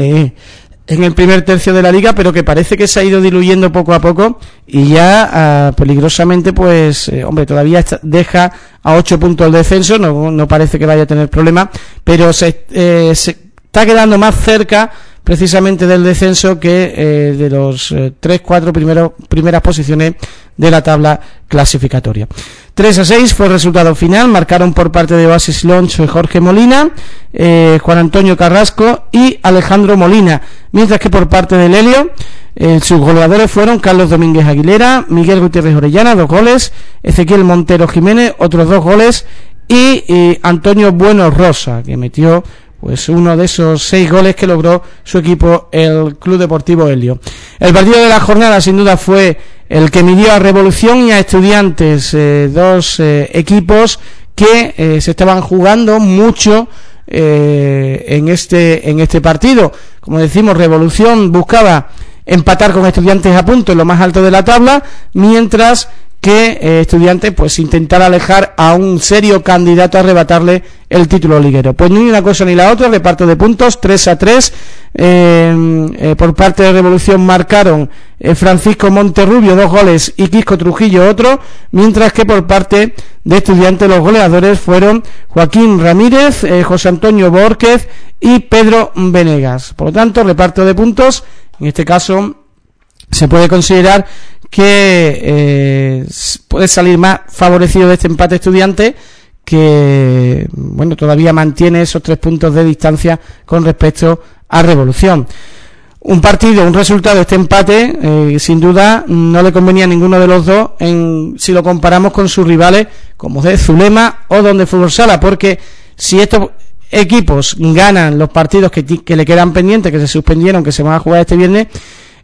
en el primer tercio de la liga, pero que parece que se ha ido diluyendo poco a poco y ya peligrosamente, pues hombre, todavía deja a 8 puntos el descenso, no parece que vaya a tener problema, pero se está quedando más cerca precisamente del descenso que de los 3-4 primeras posiciones de la tabla clasificatoria. 3-6 fue el resultado final. Marcaron por parte de Oasis Lounge Jorge Molina, Juan Antonio Carrasco y Alejandro Molina, mientras que por parte del Helio sus goleadores fueron Carlos Domínguez Aguilera, Miguel Gutiérrez Orellana, 2 goles, Ezequiel Montero Jiménez, otros 2 goles, y Antonio Bueno Rosa, que metió pues uno de esos 6 goles que logró su equipo, el Club Deportivo Helio. El partido de la jornada sin duda fue el que midió a Revolución y a Estudiantes, 2 equipos que se estaban jugando mucho en este partido. Como decimos, Revolución buscaba empatar con Estudiantes a punto en lo más alto de la tabla, mientras que Estudiantes pues intentara alejar a un serio candidato a arrebatarle el título liguero. Pues ni una cosa ni la otra, reparto de puntos 3-3. Por parte de Revolución marcaron Francisco Monterrubio 2 goles y Quisco Trujillo otro, mientras que por parte de Estudiantes los goleadores fueron Joaquín Ramírez, José Antonio Borquez y Pedro Venegas. Por lo tanto, reparto de puntos, en este caso se puede considerar que puede salir más favorecido de este empate Estudiante, que bueno, todavía mantiene esos 3 puntos de distancia con respecto a Revolución. Un resultado, este empate, sin duda no le convenía a ninguno de los dos si lo comparamos con sus rivales como de Zulema o Donde Fútbol Sala, porque si estos equipos ganan los partidos que le quedan pendientes, que se suspendieron, que se van a jugar este viernes,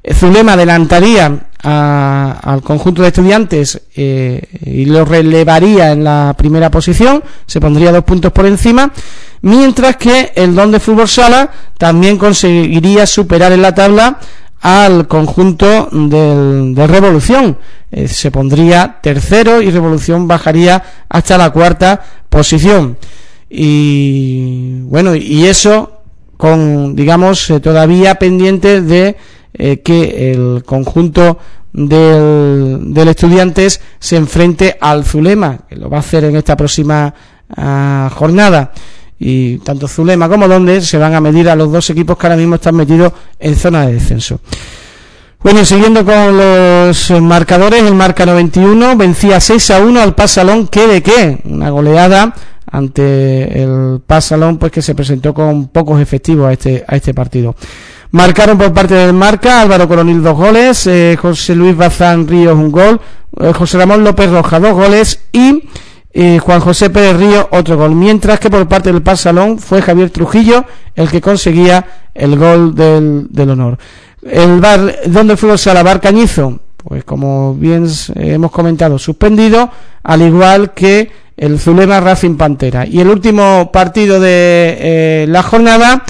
Zulema adelantaría al conjunto de Estudiantes y lo relevaría en la primera posición, se pondría 2 puntos por encima, mientras que el Don de Fútbol Sala también conseguiría superar en la tabla al conjunto del Revolución, se pondría tercero y Revolución bajaría hasta la 4ª posición. Y bueno, y eso con, digamos, todavía pendiente de que el conjunto del Estudiantes se enfrente al Zulema, que lo va a hacer en esta próxima jornada, y tanto Zulema como Donde se van a medir a los dos equipos que ahora mismo están metidos en zona de descenso. Bueno, siguiendo con los marcadores, el Marca 91 vencía 6-1 al Pasalón, ¿qué de qué? Una goleada ante el Pasalón, pues que se presentó con pocos efectivos a este partido. Marcaron por parte del Marca Álvaro Coronil 2 goles, José Luis Bazán Ríos 1 gol, José Ramón López Roja 2 goles y Juan José Pérez Ríos otro gol, mientras que por parte del Pasalón fue Javier Trujillo el que conseguía el gol del honor. El bar donde fue a la Bar Cañizo, pues como bien hemos comentado, suspendido, al igual que el Zulema Racing Pantera. Y el último partido de la jornada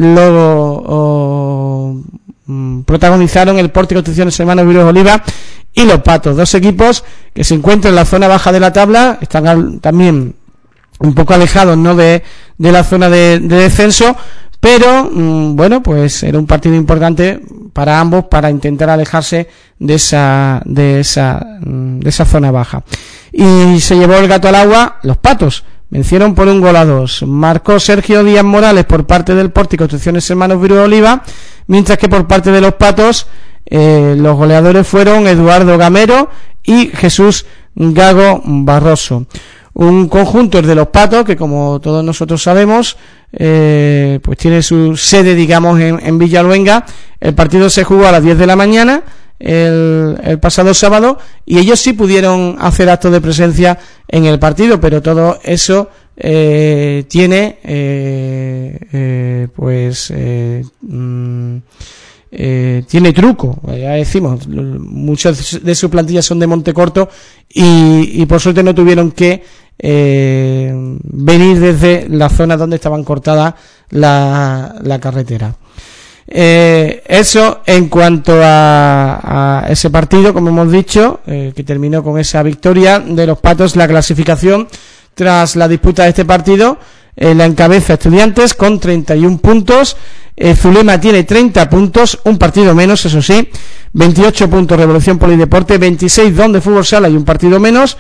lo protagonizaron el Porti Constituciones Hermanos Virués Oliva y los Patos, dos equipos que se encuentran en la zona baja de la tabla, están también un poco alejados, ¿no?, de la zona de descenso, pero bueno, pues era un partido importante para ambos para intentar alejarse de esa zona baja. Y se llevó el gato al agua los Patos, vencieron por 1-2. Marcó Sergio Díaz Morales por parte del Porti Construcciones Hermanos Virués Oliva, mientras que por parte de los Patos los goleadores fueron Eduardo Gamero y Jesús Gago Barroso. Un conjunto de los Patos que, como todos nosotros sabemos, pues tiene su sede, digamos, en Villaluenga. El partido se jugó a las 10 de la mañana el pasado sábado y ellos sí pudieron hacer actos de presencia en el partido, pero todo eso tiene tiene truco, ya decimos, muchas de sus plantillas son de Montecorto y por suerte no tuvieron que venir desde la zona donde estaban cortadas la carretera. Eso en cuanto a ese partido, como hemos dicho, que terminó con esa victoria de los Patos. La clasificación tras la disputa de este partido la encabeza Estudiantes con 31 puntos, Zulema tiene 30 puntos, un partido menos, eso sí, 28 puntos Revolución Polideporte, 26 Don de Fútbol Sala y un partido menos,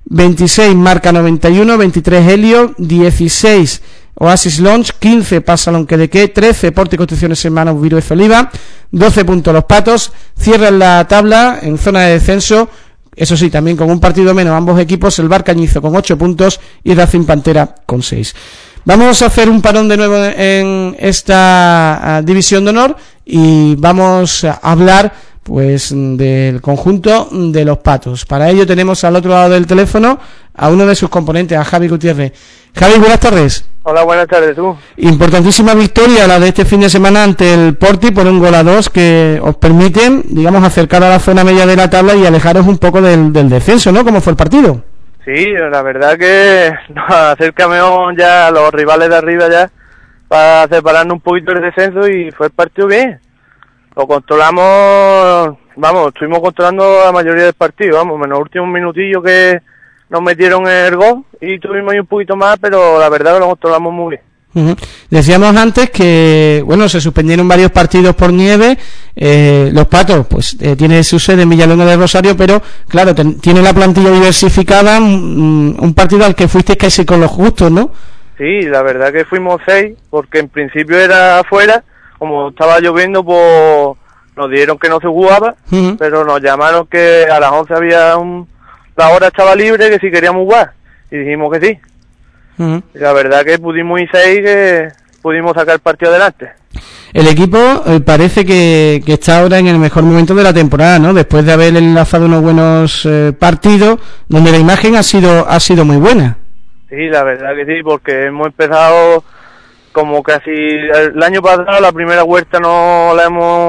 26 Marca 91, 23 Helio, 16 Oasis Lounge, 15 Pasalón Quedequé, 13 Porti Constituciones Hermanos Virués Oliva, 12 puntos los Patos, cierran la tabla en zona de descenso, eso sí, también con un partido menos ambos equipos, el Bar Cañizo con 8 puntos y Racing Pantera con 6. Vamos a hacer un parón de nuevo en esta división de honor y vamos a hablar pues del conjunto de los Patos. Para ello tenemos al otro lado del teléfono a uno de sus componentes, a Javi Gutiérrez. Javi, buenas tardes. Hola, buenas tardes, tú. Importantísima victoria la de este fin de semana ante el Porti por 1-2 que os permiten, digamos, acercar a la zona media de la tabla y alejaros un poco del descenso, ¿no? ¿Cómo fue el partido? Sí, la verdad que nos acercamos ya a los rivales de arriba ya para separarnos un poquito del descenso y fue el partido bien. Lo controlamos, vamos, estuvimos controlando la mayoría del partido, vamos, menos el último minutillo que nos metieron el gol y tuvimos ahí un poquito más, pero la verdad que lo controlamos muy bien. Uh-huh. Decíamos antes que, bueno, se suspendieron varios partidos por nieve, los Patos, pues, tiene su sede en Villalona de Rosario, pero, claro, tiene la plantilla diversificada, un partido al que fuiste casi con los justos, ¿no? Sí, la verdad que fuimos 6, porque en principio era afuera, como estaba lloviendo, pues, nos dijeron que no se jugaba, uh-huh, pero nos llamaron que a las 11 había la hora estaba libre, que si queríamos jugar, y dijimos que sí. Uh-huh. La verdad que pudimos ir 6, que pudimos sacar el partido adelante. El equipo parece que está ahora en el mejor momento de la temporada, ¿no? Después de haber enlazado unos buenos partidos, donde la imagen ha sido muy buena. Sí, la verdad que sí, porque hemos empezado como casi el año pasado, la primera vuelta no la hemos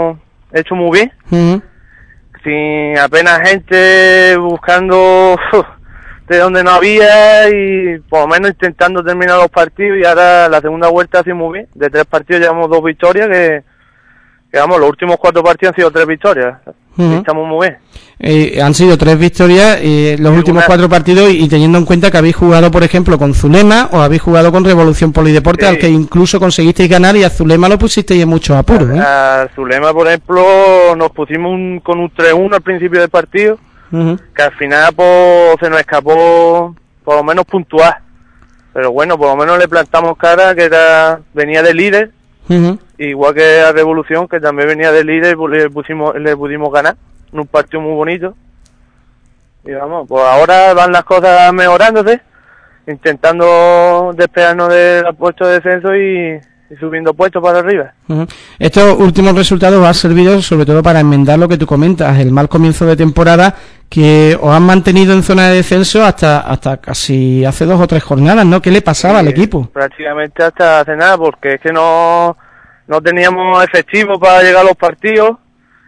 hecho muy bien, Uh-huh. sin apenas gente buscando de donde no había y por lo menos intentando terminar los partidos, y ahora la segunda vuelta ha sido muy bien. De 3 partidos llevamos 2 victorias, que vamos, los últimos 4 partidos han sido 3 victorias. Uh-huh. Y estamos muy bien. Han sido 3 victorias los últimos 4 partidos, y teniendo en cuenta que habéis jugado, por ejemplo, con Zulema o habéis jugado con Revolución Polideporte, sí, al que incluso conseguisteis ganar, y a Zulema lo pusisteis en muchos apuros. A Zulema, por ejemplo, nos pusimos con un 3-1 al principio del partido, Uh-huh. que al final pues, se nos escapó por lo menos puntuar. Pero bueno, por lo menos le plantamos cara, que venía de líder, Uh-huh. igual que a Revolución, que también venía de líder, pues le pudimos ganar en un partido muy bonito. Y vamos, pues ahora van las cosas mejorándose, intentando despegarnos del puesto de descenso y subiendo puestos para arriba. Uh-huh. Estos últimos resultados os han servido sobre todo para enmendar lo que tú comentas, el mal comienzo de temporada, que os han mantenido en zona de descenso hasta casi hace 2 o 3 jornadas, ¿no? ¿Qué le pasaba al equipo? Prácticamente hasta hace nada, porque es que no teníamos efectivo para llegar a los partidos.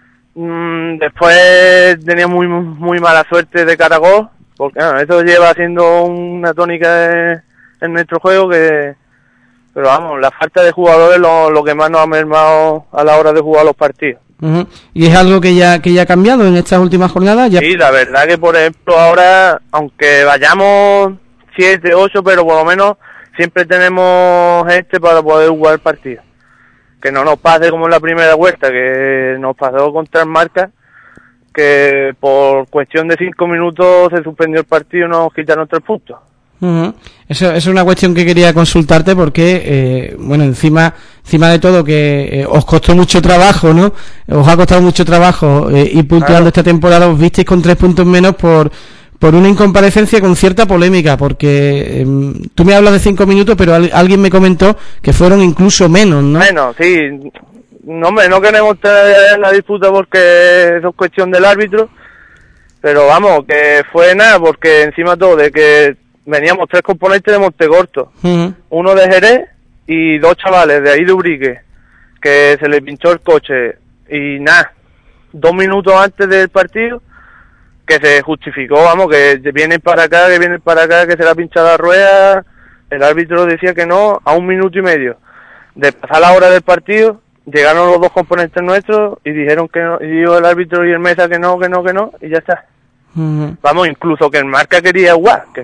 Después teníamos muy mala suerte de cara a gol, porque eso lleva siendo una tónica en nuestro juego, pero vamos, la falta de jugadores lo que más nos ha mermado a la hora de jugar los partidos. Uh-huh. ¿Y es algo que ya ha cambiado en estas últimas jornadas? Sí, la verdad que por ejemplo ahora, aunque vayamos 7, 8, pero por lo menos siempre tenemos gente para poder jugar el partido. Que no nos pase como en la primera vuelta, que nos pasó contra el Marca, que por cuestión de 5 minutos se suspendió el partido y nos quitaron 3 puntos. Uh-huh. Eso es una cuestión que quería consultarte, porque bueno, encima de todo que os costó mucho trabajo, ¿no? Os ha costado mucho trabajo ir puntuando esta temporada. Os visteis con 3 puntos menos por una incomparecencia con cierta polémica, porque tú me hablas de 5 minutos, pero alguien me comentó que fueron incluso menos, ¿no? Bueno, sí, no queremos estar en la disputa porque eso es cuestión del árbitro, pero vamos, que fue nada, porque encima todo de que veníamos 3 componentes de Montegorto, Uh-huh. uno de Jerez y 2 chavales de ahí de Ubrique, que se le pinchó el coche, y nada, 2 minutos antes del partido, que se justificó, vamos, que vienen para acá, que se le ha pinchado la rueda, el árbitro decía que no, a 1 minuto y medio de pasar la hora del partido, llegaron los 2 componentes nuestros y dijeron que no, y dijo el árbitro y el Mesa que no, y ya está. Uh-huh. Vamos, incluso que el Marca quería jugar, que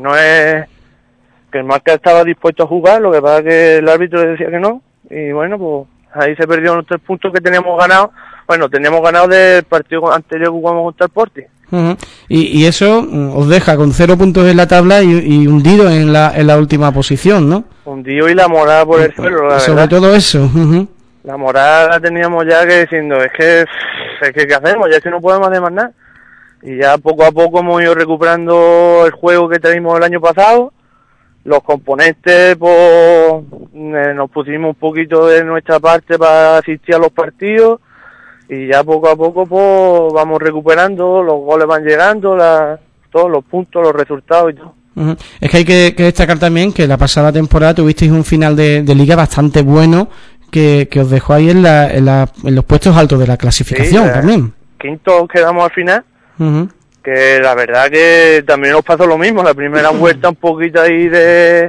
el Marca estaba dispuesto a jugar, lo que pasa es que el árbitro le decía que no, y bueno, pues ahí se perdieron los 3 puntos que teníamos ganado. Bueno, teníamos ganado del partido anterior que jugamos contra el Porti. Uh-huh. Y eso os deja con 0 puntos en la tabla y hundido en la última posición, ¿no? Hundido y la moral por el suelo, la sobre verdad. todo eso. Uh-huh. La moral la teníamos ya que diciendo, es que ¿qué hacemos? Ya es que no podemos hacer más nada. Y ya poco a poco hemos ido recuperando el juego que teníamos el año pasado. Los componentes, pues, nos pusimos un poquito de nuestra parte para asistir a los partidos. Y ya poco a poco, pues, vamos recuperando, los goles van llegando, todos los puntos, los resultados y todo. Uh-huh. Es que hay que destacar también que la pasada temporada tuvisteis un final de liga bastante bueno, que os dejó ahí en los puestos altos de la clasificación, sí, también. Quinto quedamos al final. Uh-huh. Que la verdad que también nos pasó lo mismo, la primera vuelta un poquito ahí de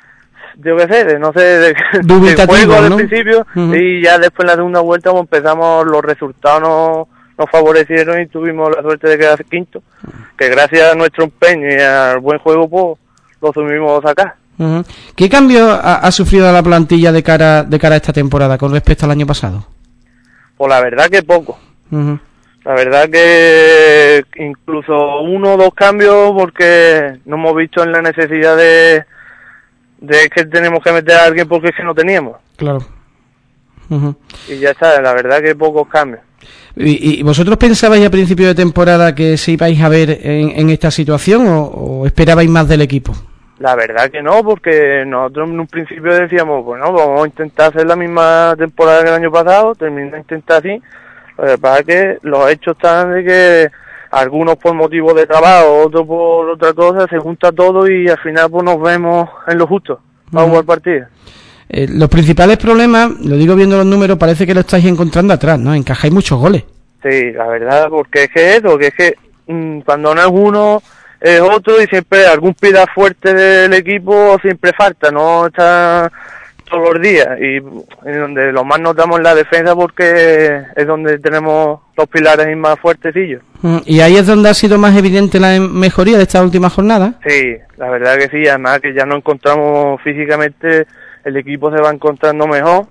juego del principio, uh-huh. Y ya después en la segunda vuelta pues empezamos, los resultados nos favorecieron y tuvimos la suerte de quedar quinto, que gracias a nuestro empeño y al buen juego pues lo subimos acá. Uh-huh. ¿Qué cambio ha sufrido la plantilla de cara a esta temporada con respecto al año pasado? Pues la verdad que poco. Uh-huh. La verdad que incluso 1 o 2 cambios, porque no hemos visto en la necesidad de que tenemos que meter a alguien porque es que no teníamos. Claro. Uh-huh. Y ya está, la verdad que pocos cambios. ¿Y vosotros pensabais a principio de temporada que se ibais a ver en esta situación o esperabais más del equipo? La verdad que no, porque nosotros en un principio decíamos, bueno, vamos a intentar hacer la misma temporada que el año pasado, terminar de intentar así. Lo que pasa es que los hechos están de que algunos por motivos de trabajo, otros por otra cosa, se junta todo y al final pues nos vemos en lo justo para jugar partido. los principales problemas, lo digo viendo los números, parece que lo estáis encontrando atrás, ¿no? Encajáis muchos goles. Sí, la verdad, porque es que cuando no es uno es otro y siempre algún pida fuerte del equipo siempre falta, no está todos los días, y donde lo más notamos en la defensa porque es donde tenemos los pilares más fuertecillos. ¿Y ahí es donde ha sido más evidente la mejoría de esta última jornada? Sí, la verdad que sí, además que ya nos encontramos físicamente, el equipo se va encontrando mejor,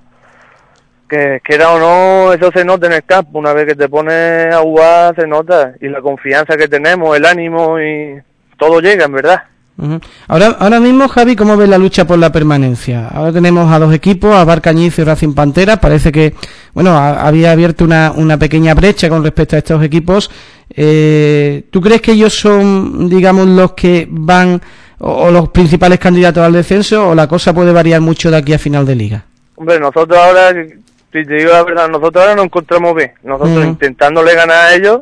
que quiera o no, eso se nota en el campo, una vez que te pones a jugar se nota, y la confianza que tenemos, el ánimo y todo llega, en verdad. Ahora mismo, Javi, ¿cómo ves la lucha por la permanencia? Ahora tenemos a dos equipos, a Barcañizo y Racing Pantera. Parece que, bueno, había abierto una pequeña brecha con respecto a estos equipos. ¿Tú crees que ellos son, digamos, los que van o los principales candidatos al descenso, o la cosa puede variar mucho de aquí a final de liga? Hombre, nosotros ahora, si te digo la verdad, nosotros ahora nos encontramos bien. Nosotros intentándole ganar a ellos,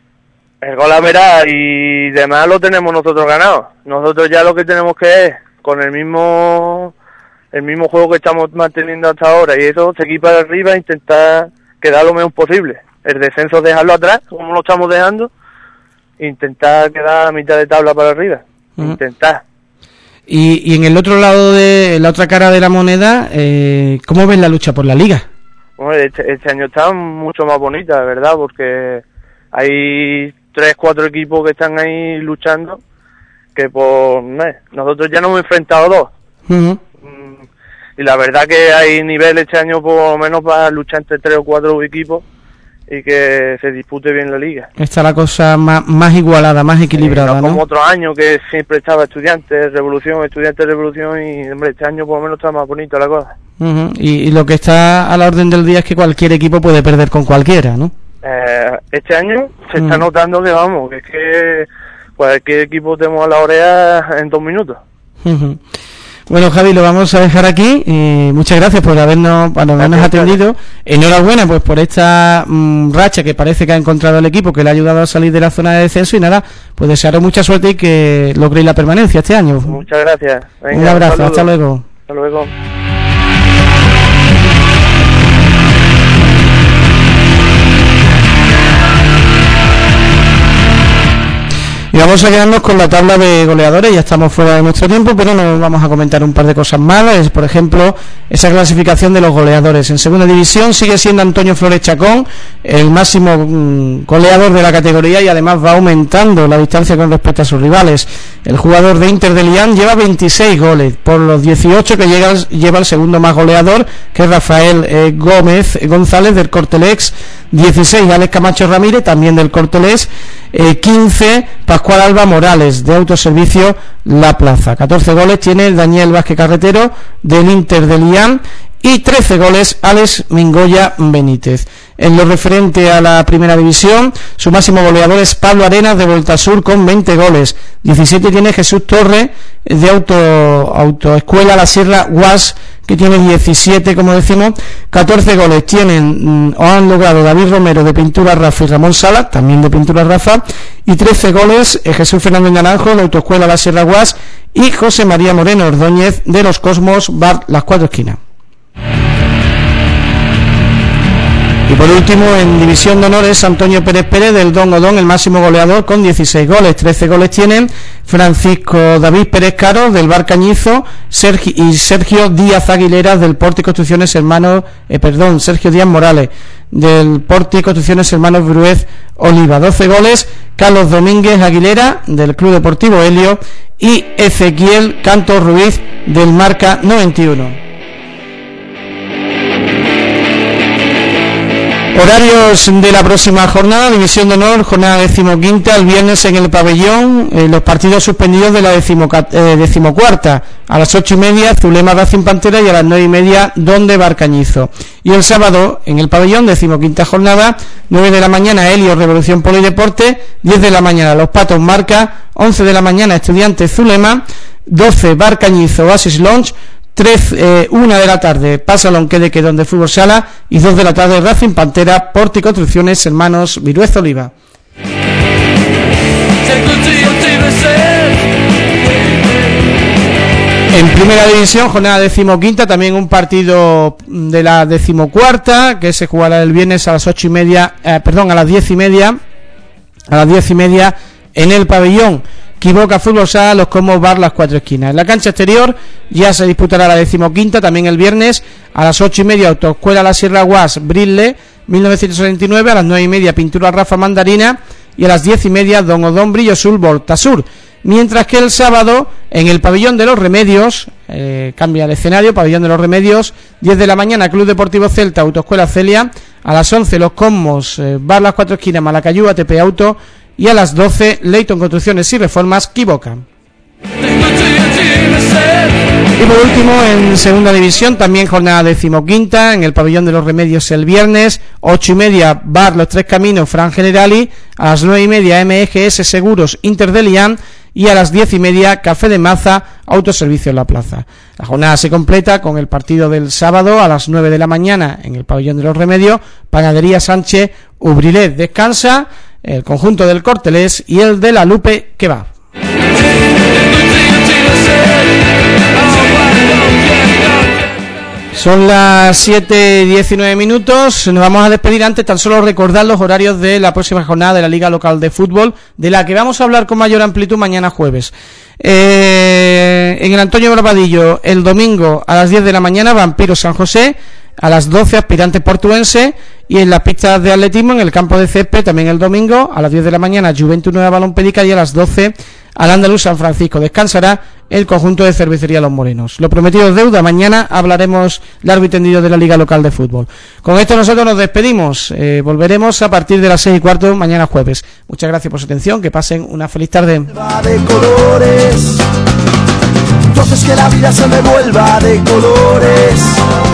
el gol a verá y demás lo tenemos nosotros ganado. Nosotros ya lo que tenemos que es, con el mismo juego que estamos manteniendo hasta ahora, y eso, seguir para arriba e intentar quedar lo mejor posible. El descenso dejarlo atrás, como lo estamos dejando, intentar quedar a mitad de tabla para arriba. Intentar. Y en el otro lado de la otra cara de la moneda, ¿cómo ves la lucha por la liga? Bueno, este año está mucho más bonita, de verdad, porque hay 3-4 equipos que están ahí luchando, que nosotros ya nos hemos enfrentado dos. Y la verdad que hay nivel este año por lo menos para luchar entre 3 o 4 equipos y que se dispute bien la liga. Está la cosa más igualada, más equilibrada, no como otros años que siempre estaba Estudiantes, Revolución, y hombre, este año por lo menos está más bonita la cosa. Y lo que está a la orden del día es que cualquier equipo puede perder con cualquiera, ¿no? Este año se está notando que vamos, que es que cualquier equipo tenemos a la oreja en 2 minutos. Bueno, Javi, lo vamos a dejar aquí. Muchas gracias por habernos atendido. Enhorabuena pues por esta racha que parece que ha encontrado el equipo, que le ha ayudado a salir de la zona de descenso, y nada, pues desearos mucha suerte y que logréis la permanencia este año. Muchas gracias. Venga, un abrazo, hasta luego. Hasta luego. Y vamos a quedarnos con la tabla de goleadores. Ya estamos fuera de nuestro tiempo, pero nos vamos a comentar un par de cosas más. Por ejemplo, esa clasificación de los goleadores. En segunda división sigue siendo Antonio Flores Chacón el máximo goleador de la categoría, y además va aumentando la distancia con respecto a sus rivales. El jugador de Inter de Lián lleva 26 goles por los 18 que lleva el segundo más goleador, que es Rafael Gómez González del Cortelex. 16 Alex Camacho Ramírez, también del Cortelex. 15 Pascual Alba Morales de Autoservicio La Plaza. 14 goles tiene Daniel Vázquez Carretero del Inter de Lián, y 13 goles Alex Mingoya Benítez. En lo referente a la primera división, su máximo goleador es Pablo Arenas de Voltasur con 20 goles. 17 tiene Jesús Torre de Autoescuela La Sierra UAS, que tiene 17, como decimos. 14 goles tienen o han logrado David Romero de Pintura Rafa y Ramón Sala, también de Pintura Rafa, y 13 goles Jesús Fernández Naranjo de Autoescuela La Sierra UAS y José María Moreno Ordóñez de Los Cosmos Bar Las Cuatro Esquinas. Y por último, en división de honores, Antonio Pérez Pérez del Don Odón, el máximo goleador con 16 goles. 13 goles tienen Francisco David Pérez Caro del Bar Cañizo y Sergio Díaz Aguilera del Porte y Construcciones Sergio Díaz Morales del Porte y Construcciones Hermanos Bruez Oliva. 12 goles Carlos Domínguez Aguilera del Club Deportivo Helio y Ezequiel Canto Ruiz del Marca 91. Horarios de la próxima jornada: División de Honor, jornada 15ª, el viernes en el pabellón, los partidos suspendidos de la 14ª, a las 8:30 Zulema Racing Pantera y a las 9:30 Donde Barcañizo. Y el sábado en el pabellón, 15ª jornada, 9 de la mañana Helio Revolución Polideporte, 10 de la mañana Los Patos Marca, 11 de la mañana Estudiantes Zulema, 12 Barcañizo Oasis Lounge, 1 de la tarde Pasalón Quedequedón de Fútbol Sala y 2 de la tarde Racing Pantera Porte y Construcciones Hermanos Viruez Oliva. En primera división, jornada 15ª, también un partido de la 14ª que se jugará el viernes a las 8:30, a las 10:30, en el pabellón Quiboca Fútbol Sala, Los Comos Bar Las Cuatro Esquinas. En la cancha exterior ya se disputará la 15ª, también el viernes a las 8:30, Autoescuela La Sierra Guas Brisle 1979, a las 9:30 Pintura Rafa Mandarina y a las 10:30 Don Odón Brillo Sur Voltasur. Mientras que el sábado en el pabellón de los Remedios, cambia el escenario, pabellón de los Remedios, 10 de la mañana Club Deportivo Celta, Autoescuela Celia, a las 11 Los Comos Bar Las Cuatro Esquinas Malacayú ATP Auto y a las 12 Leighton Construcciones y Reformas Quiboca. Y por último, en segunda división, también jornada 15ª, en el pabellón de los Remedios el viernes, 8:30 Bar Los Tres Caminos Fran Generali, a las 9:30 MGS Seguros Inter de Lián y a las 10:30 Café de Maza Autoservicio en la Plaza. La jornada se completa con el partido del sábado a las 9 de la mañana en el pabellón de los Remedios, Panadería Sánchez Ubrilet. Descansa el conjunto del Cortelés y el de la Lupe Kebab. Son las 7:19 minutos. Nos vamos a despedir antes, tan solo recordar los horarios de la próxima jornada de la Liga Local de Fútbol, de la que vamos a hablar con mayor amplitud mañana jueves. En el Antonio Barbadillo, el domingo a las 10 de la mañana, Vampiro San José, a las 12 Aspirantes Portuense, y en las pistas de atletismo, en el campo de césped, también el domingo, a las 10 de la mañana, Juventud Nueva Balón Pedica, y a las 12 al Andaluz San Francisco. Descansará el conjunto de Cervecería Los Morenos. Lo prometido es deuda. Mañana hablaremos largo y tendido de la Liga Local de Fútbol. Con esto nosotros nos despedimos. Volveremos a partir de las 6:15 mañana jueves. Muchas gracias por su atención. Que pasen una feliz tarde. De colores, entonces que la vida se me vuelva de colores.